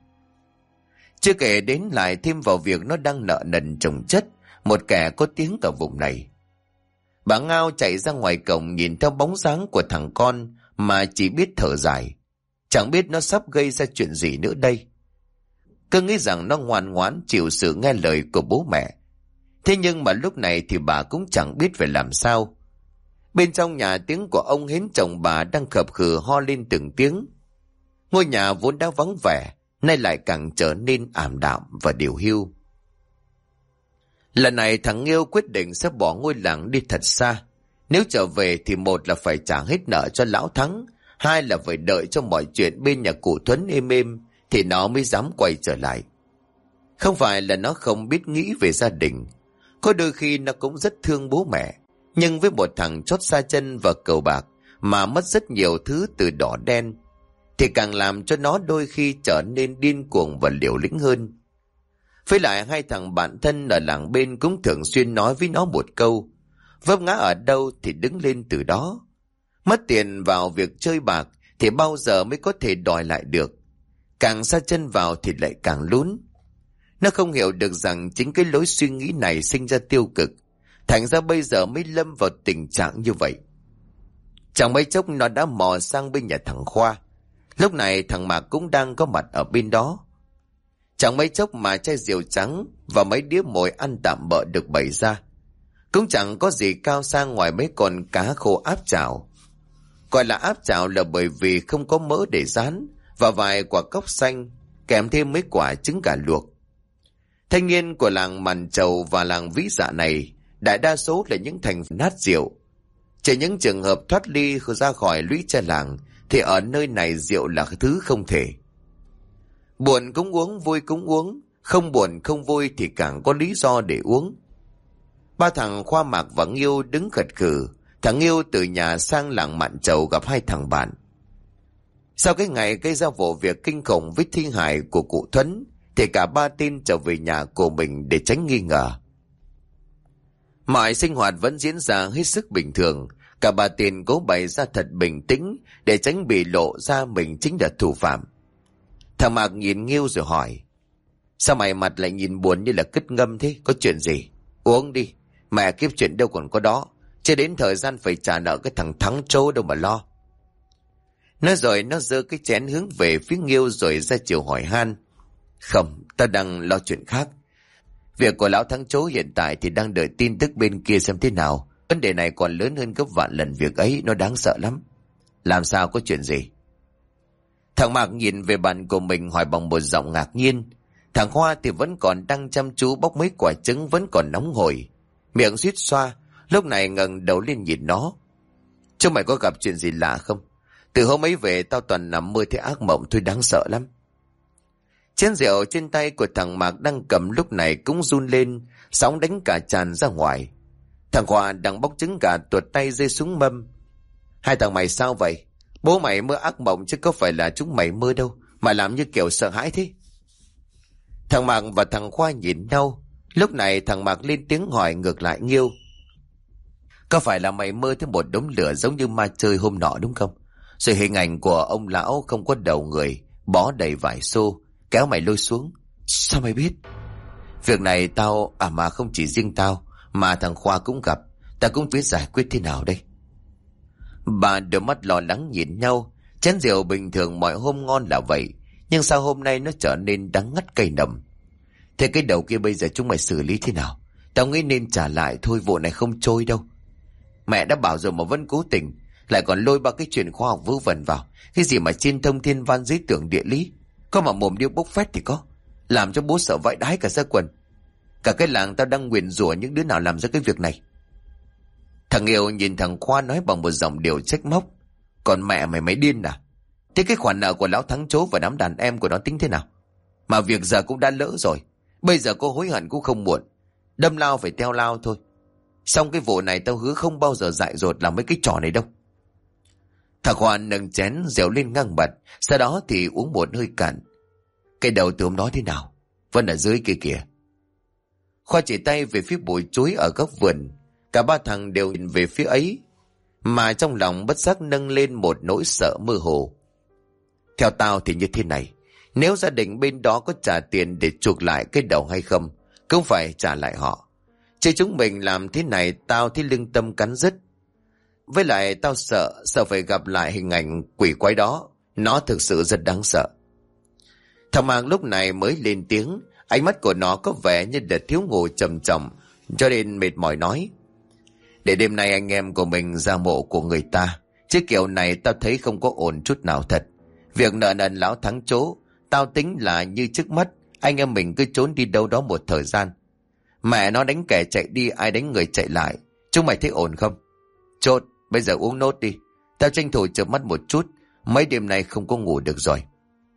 Chưa kể đến lại thêm vào việc nó đang nợ nần chồng chất một kẻ có tiếng ở vùng này. Bà Ngao chạy ra ngoài cổng nhìn theo bóng dáng của thằng con mà chỉ biết thở dài. Chẳng biết nó sắp gây ra chuyện gì nữa đây. Cứ nghĩ rằng nó ngoan ngoãn chịu sự nghe lời của bố mẹ. Thế nhưng mà lúc này thì bà cũng chẳng biết phải làm sao. Bên trong nhà tiếng của ông Hến chồng bà đang khập khừ ho lên từng tiếng. Ngôi nhà vốn đã vắng vẻ, nay lại càng trở nên ảm đạm và điều hưu. Lần này thằng Nghiêu quyết định sẽ bỏ ngôi làng đi thật xa. Nếu trở về thì một là phải trả hết nợ cho lão Thắng, hai là phải đợi cho mọi chuyện bên nhà cụ Thuấn êm êm thì nó mới dám quay trở lại. Không phải là nó không biết nghĩ về gia đình, có đôi khi nó cũng rất thương bố mẹ, nhưng với một thằng chót xa chân và cờ bạc mà mất rất nhiều thứ từ đỏ đen thì càng làm cho nó đôi khi trở nên điên cuồng và liều lĩnh hơn. Với lại hai thằng bạn thân ở làng bên cũng thường xuyên nói với nó một câu: vấp ngã ở đâu thì đứng lên từ đó. Mất tiền vào việc chơi bạc thì bao giờ mới có thể đòi lại được. Càng xa chân vào thì lại càng lún. Nó không hiểu được rằng chính cái lối suy nghĩ này sinh ra tiêu cực, thành ra bây giờ mới lâm vào tình trạng như vậy. Chẳng mấy chốc nó đã mò sang bên nhà thằng Khoa. Lúc này thằng Mạc cũng đang có mặt ở bên đó. Chẳng mấy chốc mà chai rượu trắng và mấy đĩa mồi ăn tạm bợ được bày ra. Cũng chẳng có gì cao sang ngoài mấy con cá khô áp chảo. Gọi là áp chảo là bởi vì không có mỡ để rán, và vài quả cóc xanh, kèm thêm mấy quả trứng gà luộc. Thanh niên của làng Màn Trầu và làng Vĩ Dạ này đại đa số là những thành nát rượu. Chỉ những trường hợp thoát ly ra khỏi lũy tre làng thì ở nơi này rượu là thứ không thể. Buồn cũng uống, vui cũng uống, không buồn không vui thì càng có lý do để uống. Ba thằng Khoa, Mạc và Nghiêu đứng khật khừ. Thằng Nghiêu từ nhà sang làng Mạn Trầu gặp hai thằng bạn. Sau cái ngày gây ra vụ việc kinh khủng với thi hài của cụ Thuấn thì cả ba tên trở về nhà của mình để tránh nghi ngờ. Mọi sinh hoạt vẫn diễn ra hết sức bình thường. Cả ba tên cố bày ra thật bình tĩnh để tránh bị lộ ra mình chính là thủ phạm. Thằng Mạc nhìn Nghiêu rồi hỏi: sao mày mặt lại nhìn buồn như là cứt ngâm thế? Có chuyện gì? Uống đi, Mẹ kiếp chuyện đâu còn có đó. Chưa đến thời gian phải trả nợ cái thằng Thắng Trâu đâu mà lo. Nói rồi nó giơ cái chén hướng về phía Nghiêu rồi ra chiều hỏi han. Không, ta đang lo chuyện khác. Việc của lão Thắng Trâu hiện tại thì đang đợi tin tức bên kia xem thế nào. Vấn đề này còn lớn hơn gấp vạn lần việc ấy, nó đáng sợ lắm. Làm sao, có chuyện gì? Thằng Mạc nhìn về bạn của mình hỏi bằng một giọng ngạc nhiên. Thằng Hoa thì vẫn còn đang chăm chú bóc mấy quả trứng vẫn còn nóng hổi. Miệng suýt xoa, lúc này ngẩng đầu lên nhìn nó. Chúng mày có gặp chuyện gì lạ không? Từ hôm ấy về tao toàn nằm mơ thấy ác mộng thôi, đáng sợ lắm. Chén rượu trên tay của thằng Mạc đang cầm lúc này cũng run lên, sóng đánh cả tràn ra ngoài. Thằng Khoa đang bóc trứng gà tuột tay rơi xuống mâm. Hai thằng mày sao vậy? Bố mày mơ ác mộng chứ có phải là chúng mày mơ đâu, mà làm như kiểu sợ hãi thế. Thằng Mạc và thằng Khoa nhìn nhau. Lúc này thằng Mạc lên tiếng hỏi ngược lại Nghiêu. Có phải là mày mơ thấy một đống lửa giống như ma chơi hôm nọ đúng không? Rồi hình ảnh của ông lão không có đầu người, bó đầy vải xô, kéo mày lôi xuống. Sao mày biết? Việc này mà không chỉ riêng tao, mà thằng Khoa cũng gặp. Ta cũng biết giải quyết thế nào đây. Bà đôi mắt lo lắng nhìn nhau. Chén rượu bình thường mọi hôm ngon là vậy, nhưng sao hôm nay nó trở nên đắng ngắt cay nồng? Thế cái đầu kia bây giờ chúng mày xử lý thế nào? Tao nghĩ nên trả lại thôi, vụ này không trôi đâu. Mẹ đã bảo rồi mà vẫn cố tình, lại còn lôi ba cái chuyện khoa học vớ vẩn vào. Cái gì mà trên thông thiên văn dưới tưởng địa lý, có mà mồm điêu bốc phét thì có. Làm cho bố sợ vãi đái cả ra quần. Cả cái làng tao đang nguyền rủa những đứa nào làm ra cái việc này. Thằng Yêu nhìn thằng Khoa nói bằng một giọng điệu trách móc. Còn mẹ mày điên à? Thế cái khoản nợ của lão Thắng Chố và đám đàn em của nó tính thế nào? Mà việc giờ cũng đã lỡ rồi, bây giờ cô hối hận cũng không muộn. Đâm lao phải theo lao thôi. Xong cái vụ này tao hứa không bao giờ dại dột làm mấy cái trò này đâu. Thằng Khoa nâng chén rượu lên ngang mặt, sau đó thì uống một hơi cạn. Cái đầu từ hôm đó thế nào? Vẫn ở dưới kia kìa. Khoa chỉ tay về phía bụi chuối ở góc vườn. Cả ba thằng đều nhìn về phía ấy, mà trong lòng bất giác nâng lên một nỗi sợ mơ hồ. Theo tao thì như thế này, nếu gia đình bên đó có trả tiền để chuộc lại cái đầu hay không, cũng phải trả lại họ. Chứ chúng mình làm thế này tao thấy lương tâm cắn rứt. Với lại tao sợ phải gặp lại hình ảnh quỷ quái đó. Nó thực sự rất đáng sợ. Thằng Mạc lúc này mới lên tiếng. Ánh mắt của nó có vẻ như là thiếu ngủ trầm trọng, cho nên mệt mỏi nói. Để đêm nay anh em của mình ra mộ của người ta, chứ kiểu này tao thấy không có ổn chút nào thật. Việc nợ nần lão Thắng Chố, tao tính là như trước mắt, anh em mình cứ trốn đi đâu đó một thời gian. Mẹ nó đánh kẻ chạy đi, ai đánh người chạy lại. Chúng mày thấy ổn không? Chốt, bây giờ uống nốt đi. Tao tranh thủ chợp mắt một chút, mấy đêm nay không có ngủ được rồi.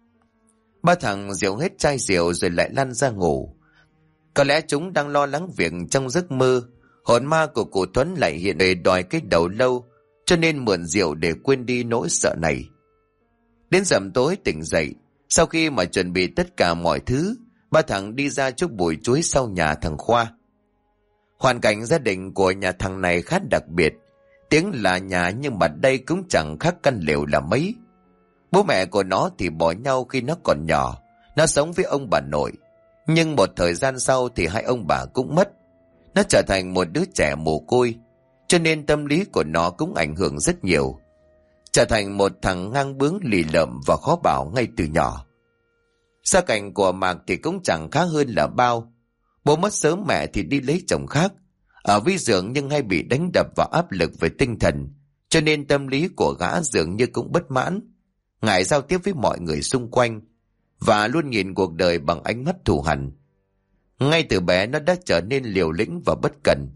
Ba thằng rượu hết chai rượu rồi lại lăn ra ngủ. Có lẽ chúng đang lo lắng việc trong giấc mơ hồn ma của cụ Tuấn lại hiện về đòi cái đầu lâu, cho nên mượn rượu để quên đi nỗi sợ này. Đến rằm tối tỉnh dậy, sau khi mà chuẩn bị tất cả mọi thứ, ba thằng đi ra chút bụi chuối sau nhà thằng Khoa. Hoàn cảnh gia đình của nhà thằng này khá đặc biệt. Tiếng là nhà nhưng mà đây cũng chẳng khác căn lều là mấy. Bố mẹ của nó thì bỏ nhau khi nó còn nhỏ. Nó sống với ông bà nội. Nhưng một thời gian sau thì hai ông bà cũng mất. Nó trở thành một đứa trẻ mồ côi, cho nên tâm lý của nó cũng ảnh hưởng rất nhiều. Trở thành một thằng ngang bướng lì lợm và khó bảo ngay từ nhỏ. Gia cảnh của Mạc thì cũng chẳng khá hơn là bao. Bố mất sớm, mẹ thì đi lấy chồng khác. Ở với giường nhưng hay bị đánh đập và áp lực về tinh thần, cho nên tâm lý của gã dường như cũng bất mãn, ngại giao tiếp với mọi người xung quanh, và luôn nhìn cuộc đời bằng ánh mắt thù hằn. Ngay từ bé nó đã trở nên liều lĩnh và bất cẩn.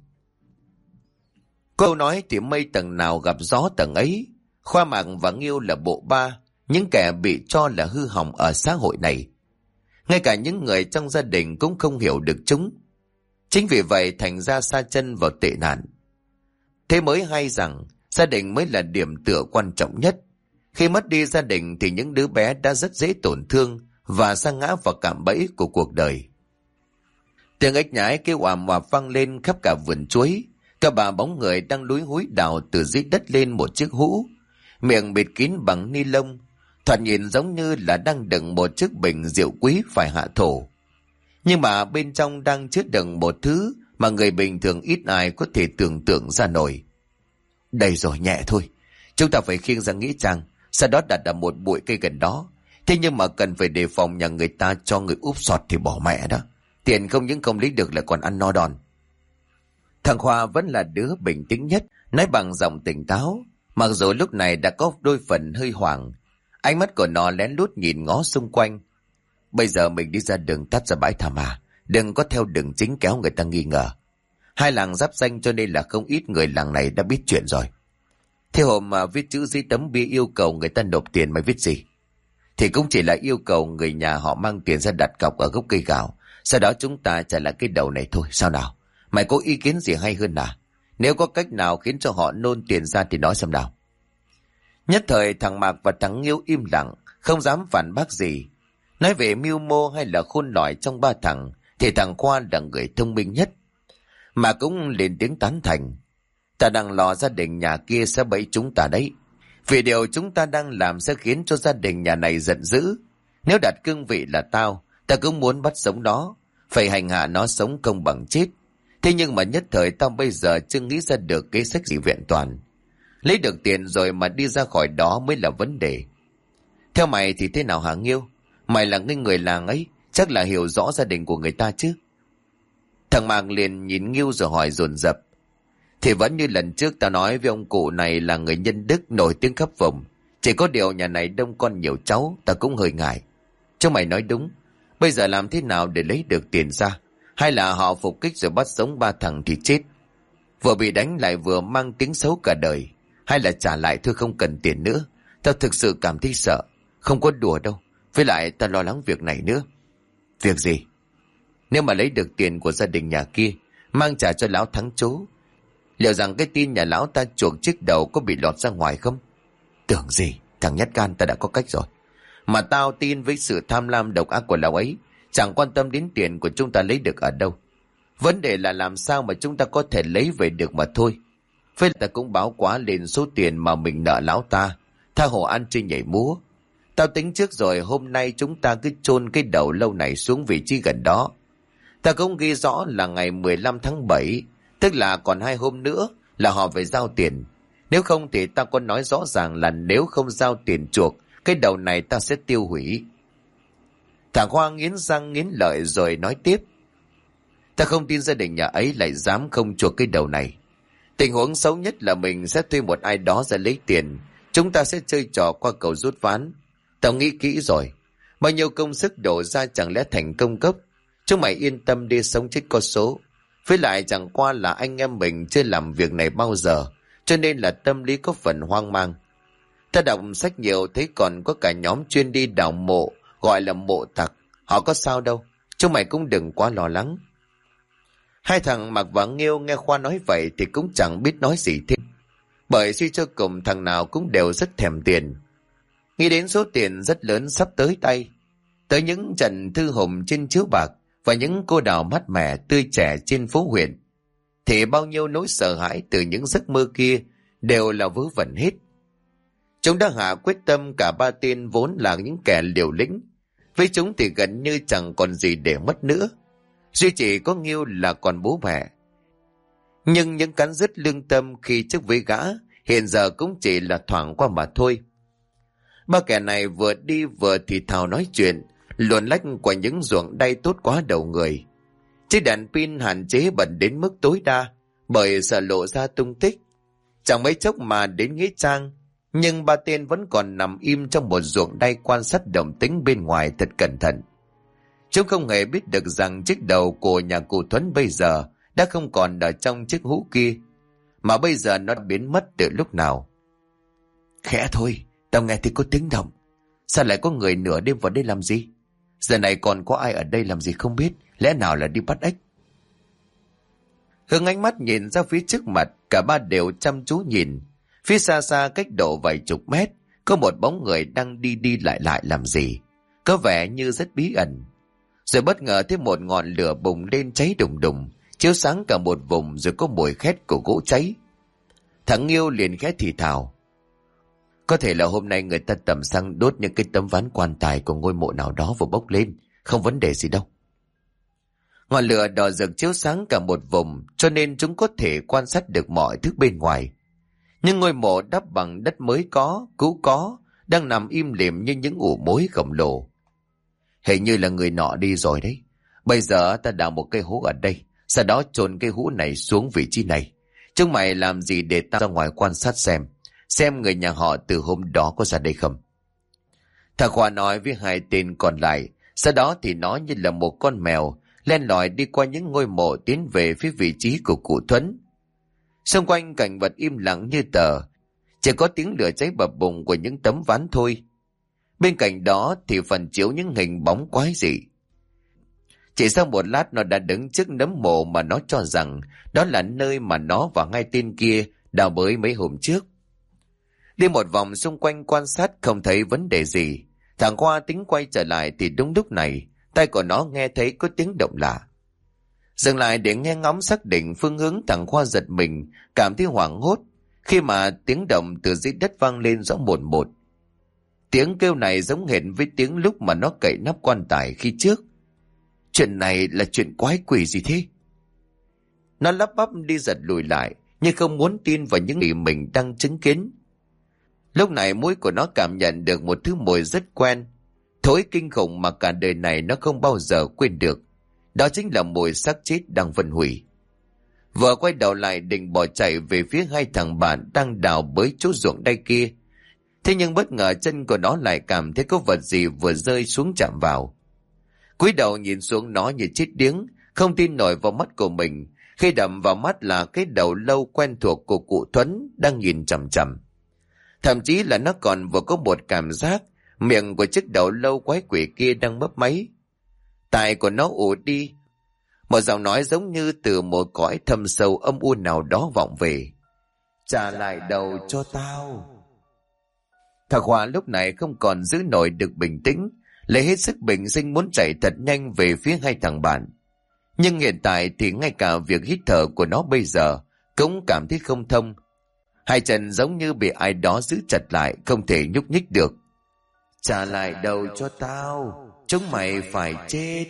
Câu nói thì mây tầng nào gặp gió tầng ấy. Khoa, Mạc và Nghiêu là bộ ba, những kẻ bị cho là hư hỏng ở xã hội này. Ngay cả những người trong gia đình cũng không hiểu được chúng. Chính vì vậy thành ra sa chân vào tệ nạn. Thế mới hay rằng gia đình mới là điểm tựa quan trọng nhất. Khi mất đi gia đình thì những đứa bé đã rất dễ tổn thương và sa ngã vào cạm bẫy của cuộc đời. Tiếng ếch nhái kêu ầm ầm vang lên khắp cả vườn chuối. Cả bà bóng người đang lúi húi đào từ dưới đất lên một chiếc hũ, miệng bịt kín bằng ni lông, thoạt nhìn giống như là đang đựng một chiếc bình rượu quý phải hạ thổ. Nhưng mà bên trong đang chứa đựng một thứ mà người bình thường ít ai có thể tưởng tượng ra nổi. Đây rồi, nhẹ thôi. Chúng ta phải khiêng ra nghĩa trang, sau đó đặt ở một bụi cây gần đó. Thế nhưng mà cần phải đề phòng nhà người ta cho người úp sọt thì bỏ mẹ đó. Tiền không những không lấy được lại còn ăn no đòn. Thằng Khoa vẫn là đứa bình tĩnh nhất, nói bằng giọng tỉnh táo, mặc dù lúc này đã có đôi phần hơi hoảng. Ánh mắt của nó lén lút nhìn ngó xung quanh. Bây giờ mình đi ra đường tắt ra bãi Thả Mà, đừng có theo đường chính kéo người ta nghi ngờ. Hai làng giáp danh cho nên là không ít người làng này đã biết chuyện rồi. Thế hôm mà viết chữ dưới tấm bia yêu cầu người ta nộp tiền, mày viết gì? Thì cũng chỉ là yêu cầu người nhà họ mang tiền ra đặt cọc ở gốc cây gạo, sau đó chúng ta trả lại cái đầu này thôi. Sao nào? Mày có ý kiến gì hay hơn à? Nếu có cách nào khiến cho họ nôn tiền ra thì nói xem nào. Nhất thời thằng Mạc và thằng Nghiêu im lặng, không dám phản bác gì. Nói về mưu mô hay là khôn lỏi trong ba thằng thì thằng Khoa là người thông minh nhất. Mà cũng lên tiếng tán thành. Ta đang lo gia đình nhà kia sẽ bẫy chúng ta đấy. Vì điều chúng ta đang làm sẽ khiến cho gia đình nhà này giận dữ. Nếu đặt cương vị là tao, ta cũng muốn bắt sống nó, phải hành hạ nó sống công bằng chết. Thế nhưng mà nhất thời tao bây giờ chưa nghĩ ra được kế sách gì vẹn toàn. Lấy được tiền rồi mà đi ra khỏi đó mới là vấn đề. Theo mày thì thế nào hả Nghiêu? Mày là người làng ấy, chắc là hiểu rõ gia đình của người ta chứ? Thằng Mạc liền nhìn Nghiêu rồi hỏi dồn dập. Thì vẫn như lần trước tao nói với ông cụ này là người nhân đức nổi tiếng khắp vùng. Chỉ có điều nhà này đông con nhiều cháu, ta cũng hơi ngại. Cho mày nói đúng, bây giờ làm thế nào để lấy được tiền ra? Hay là họ phục kích rồi bắt sống ba thằng thì chết? Vừa bị đánh lại vừa mang tiếng xấu cả đời. Hay là trả lại thôi không cần tiền nữa? Tao thực sự cảm thấy sợ. Không có đùa đâu. Với lại tao lo lắng việc này nữa. Việc gì? Nếu mà lấy được tiền của gia đình nhà kia, mang trả cho lão Thắng chú, liệu rằng cái tin nhà lão ta chuộc chiếc đầu có bị lọt ra ngoài không? Tưởng gì, thằng nhát gan ta đã có cách rồi. Mà tao tin với sự tham lam độc ác của lão ấy, chẳng quan tâm đến tiền của chúng ta lấy được ở đâu. Vấn đề là làm sao mà chúng ta có thể lấy về được mà thôi. Với ta cũng báo quá lên số tiền mà mình nợ lão ta, tha hồ ăn chơi nhảy múa. Tao tính trước rồi, hôm nay chúng ta cứ chôn cái đầu lâu này xuống vị trí gần đó. Ta cũng ghi rõ là ngày 15 tháng 7, tức là còn 2 hôm nữa là họ phải giao tiền. Nếu không thì ta có nói rõ ràng là nếu không giao tiền chuộc, cái đầu này ta sẽ tiêu hủy. Thằng Khoa nghiến răng nghiến lợi rồi nói tiếp. Ta không tin gia đình nhà ấy lại dám không chuộc cái đầu này. Tình huống xấu nhất là mình sẽ thuê một ai đó ra lấy tiền. Chúng ta sẽ chơi trò qua cầu rút ván. Tao nghĩ kỹ rồi. Bao nhiêu công sức đổ ra chẳng lẽ thành công cốc. Chúng mày yên tâm đi, sống chết có số. Với lại chẳng qua là anh em mình chưa làm việc này bao giờ, cho nên là tâm lý có phần hoang mang. Ta đọc sách nhiều thấy còn có cả nhóm chuyên đi đào mộ, gọi là mộ tặc. Họ có sao đâu, chúng mày cũng đừng quá lo lắng. Hai thằng Mạc và Nghiêu nghe Khoa nói vậy thì cũng chẳng biết nói gì thêm. Bởi suy cho cùng thằng nào cũng đều rất thèm tiền. Nghĩ đến số tiền rất lớn sắp tới tay, tới những trận thư hùng trên chiếu bạc và những cô đào mát mẻ tươi trẻ trên phố huyện, thì bao nhiêu nỗi sợ hãi từ những giấc mơ kia đều là vớ vẩn hết. Chúng đã hạ quyết tâm, cả ba tên vốn là những kẻ liều lĩnh. Với chúng thì gần như chẳng còn gì để mất nữa. Duy chỉ có Nghiêu là còn bố mẹ. Nhưng những cắn rứt lương tâm khi trước với gã hiện giờ cũng chỉ là thoảng qua mà thôi. Ba kẻ này vừa đi vừa thì thào nói chuyện, luồn lách qua những ruộng đay tốt quá đầu người. Chiếc đèn pin hạn chế bật đến mức tối đa, bởi sợ lộ ra tung tích. Chẳng mấy chốc mà đến nghĩa trang, nhưng ba tên vẫn còn nằm im trong một ruộng đay quan sát động tĩnh bên ngoài thật cẩn thận. Chúng không hề biết được rằng chiếc đầu của nhà cụ Thuấn bây giờ đã không còn ở trong chiếc hũ kia, mà bây giờ nó biến mất từ lúc nào. Khẽ thôi, tao nghe thì có tiếng động. Sao lại có người nửa đêm vào đây làm gì? Giờ này còn có ai ở đây làm gì không biết, lẽ nào là đi bắt ếch? Hướng ánh mắt nhìn ra phía trước mặt, cả ba đều chăm chú nhìn. Phía xa xa cách độ vài chục mét, có một bóng người đang đi đi lại lại làm gì, có vẻ như rất bí ẩn. Rồi bất ngờ thấy một ngọn lửa bùng lên cháy đùng đùng, chiếu sáng cả một vùng, rồi có mùi khét của gỗ cháy. Thằng Nghiêu liền khẽ thì thào. Có thể là hôm nay người ta tầm xăng đốt những cái tấm ván quan tài của ngôi mộ nào đó vừa bốc lên, không vấn đề gì đâu. Ngọn lửa đỏ rực chiếu sáng cả một vùng, cho nên chúng có thể quan sát được mọi thứ bên ngoài. Nhưng ngôi mộ đắp bằng đất mới có, cũ có, đang nằm im lìm như những ụ mối khổng lồ. Hình như là người nọ đi rồi đấy. Bây giờ ta đào một cây hố ở đây, sau đó chôn cây hũ này xuống vị trí này. Chúng mày làm gì để ta ra ngoài quan sát xem người nhà họ từ hôm đó có ra đây không? Thằng Khoa nói với hai tên còn lại, sau đó thì nó như là một con mèo len lỏi đi qua những ngôi mộ tiến về phía vị trí của cụ Thuấn. Xung quanh cảnh vật im lặng như tờ, chỉ có tiếng lửa cháy bập bùng của những tấm ván thôi. Bên cạnh đó thì phần chiếu những hình bóng quái dị. Chỉ sau một lát nó đã đứng trước nấm mộ mà nó cho rằng đó là nơi mà nó và hai tên kia đào bới mấy hôm trước. Đi một vòng xung quanh quan sát không thấy vấn đề gì. Thằng Khoa tính quay trở lại thì đúng lúc này tay của nó nghe thấy có tiếng động lạ. Dừng lại để nghe ngóng xác định phương hướng, thằng Khoa giật mình, cảm thấy hoảng hốt khi mà tiếng động từ dưới đất vang lên rõ mồn một. Tiếng kêu này giống hệt với tiếng lúc mà nó cậy nắp quan tài khi trước. Chuyện này là chuyện quái quỷ gì thế? Nó lắp bắp đi giật lùi lại, nhưng không muốn tin vào những gì mình đang chứng kiến. Lúc này mũi của nó cảm nhận được một thứ mùi rất quen, thối kinh khủng mà cả đời này nó không bao giờ quên được. Đó chính là mùi xác chết đang phân hủy. Vừa quay đầu lại định bỏ chạy về phía hai thằng bạn đang đào bới chỗ ruộng đay kia. Thế nhưng bất ngờ chân của nó lại cảm thấy có vật gì vừa rơi xuống chạm vào. Cúi đầu nhìn xuống nó như chết điếng, không tin nổi vào mắt của mình, khi đập vào mắt là cái đầu lâu quen thuộc của cụ Thuấn đang nhìn chằm chằm. Thậm chí là nó còn vừa có một cảm giác miệng của chiếc đầu lâu quái quỷ kia đang mấp máy. Tai của nó ù đi, một giọng nói giống như từ một cõi thâm sâu âm u nào đó vọng về. Trả lại đầu cho tao. Thằng Khoa lúc này không còn giữ nổi được bình tĩnh, lấy hết sức bình sinh muốn chạy thật nhanh về phía hai thằng bạn. Nhưng hiện tại thì ngay cả việc hít thở của nó bây giờ cũng cảm thấy không thông. Hai chân giống như bị ai đó giữ chặt lại, không thể nhúc nhích được. Trả lại đầu cho tao, chúng mày phải chết.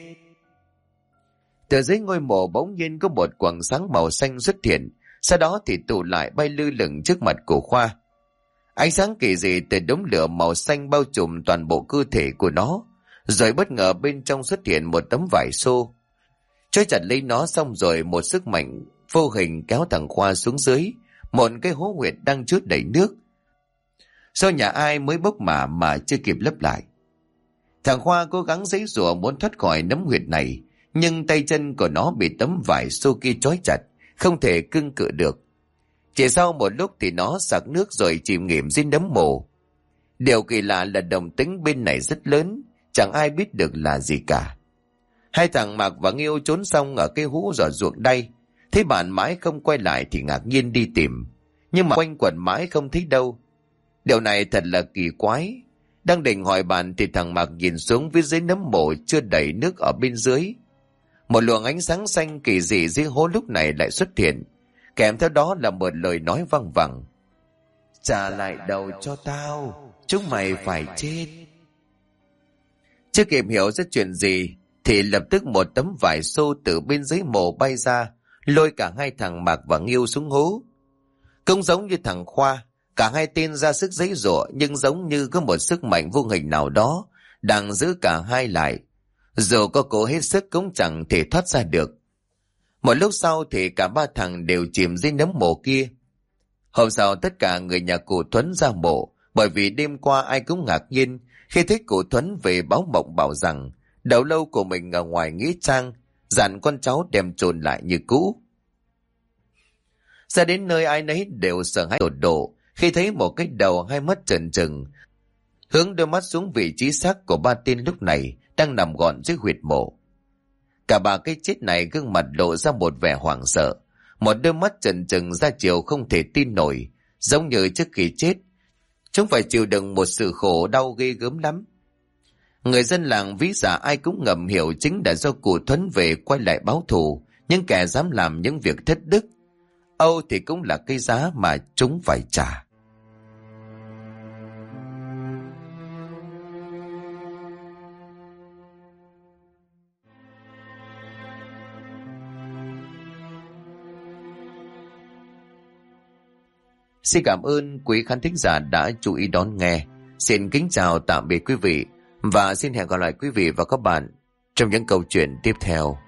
Từ dưới ngôi mộ bỗng nhiên có một quầng sáng màu xanh xuất hiện, sau đó thì tụ lại bay lơ lửng trước mặt của Khoa. Ánh sáng kỳ dị từ đống lửa màu xanh bao trùm toàn bộ cơ thể của nó, rồi bất ngờ bên trong xuất hiện một tấm vải xô. Trói chặt lấy nó xong rồi một sức mạnh vô hình kéo thằng Khoa xuống dưới, một cái hố huyệt đang chứa đầy nước. Do nhà ai mới bốc mà chưa kịp lấp lại. Thằng Khoa cố gắng giãy giụa muốn thoát khỏi nấm huyệt này, nhưng tay chân của nó bị tấm vải xô kia trói chặt, không thể cưng cự được. Chỉ sau một lúc thì nó sặc nước rồi chìm nghỉm dưới nấm mồ. Điều kỳ lạ là động tĩnh bên này rất lớn, chẳng ai biết được là gì cả. Hai thằng Mạc và Nghiêu trốn xong ở cái hũ giỏ ruộng đay, thấy bạn mãi không quay lại thì ngạc nhiên đi tìm, nhưng mà quanh quẩn mãi không thấy đâu. Điều này thật là kỳ quái. Đang định hỏi bạn thì thằng Mạc nhìn xuống phía dưới nấm mồ chưa đầy nước ở bên dưới. Một luồng ánh sáng xanh kỳ dị dưới hố lúc này lại xuất hiện, kèm theo đó là một lời nói văng vẳng. Trả lại đầu cho tao, chúng mày phải chết. Chưa kịp hiểu ra chuyện gì thì lập tức một tấm vải xô từ bên dưới mồ bay ra, lôi cả hai thằng Mạc và Nghiêu xuống hố. Cũng giống như thằng Khoa, cả hai tên ra sức giãy giụa, nhưng giống như có một sức mạnh vô hình nào đó đang giữ cả hai lại. Dù có cố hết sức cũng chẳng thể thoát ra được. Một lúc sau thì cả ba thằng đều chìm dưới nấm mồ kia. Hôm sau tất cả người nhà cụ Thuấn ra mộ, bởi vì đêm qua ai cũng ngạc nhiên khi thấy cụ Thuấn về báo mộng bảo rằng đầu lâu của mình ở ngoài nghĩa trang, dặn con cháu đem chôn lại như cũ. Ra đến nơi ai nấy đều sợ hãi tột độ khi thấy một cái đầu hai mắt trợn trừng, hướng đôi mắt xuống vị trí xác của ba tên lúc này đang nằm gọn dưới huyệt mộ. Cả ba cái chết này gương mặt lộ ra một vẻ hoảng sợ, một đôi mắt trợn trừng ra chiều không thể tin nổi, giống như trước khi chết chúng phải chịu đựng một sự khổ đau ghê gớm lắm. Người dân làng ví giả ai cũng ngầm hiểu chính là do cụ Thuấn về quay lại báo thù những kẻ dám làm những việc thất đức. Âu thì cũng là cái giá mà chúng phải trả. Xin cảm ơn quý khán thính giả đã chú ý đón nghe. Xin kính chào tạm biệt quý vị và xin hẹn gặp lại quý vị và các bạn trong những câu chuyện tiếp theo.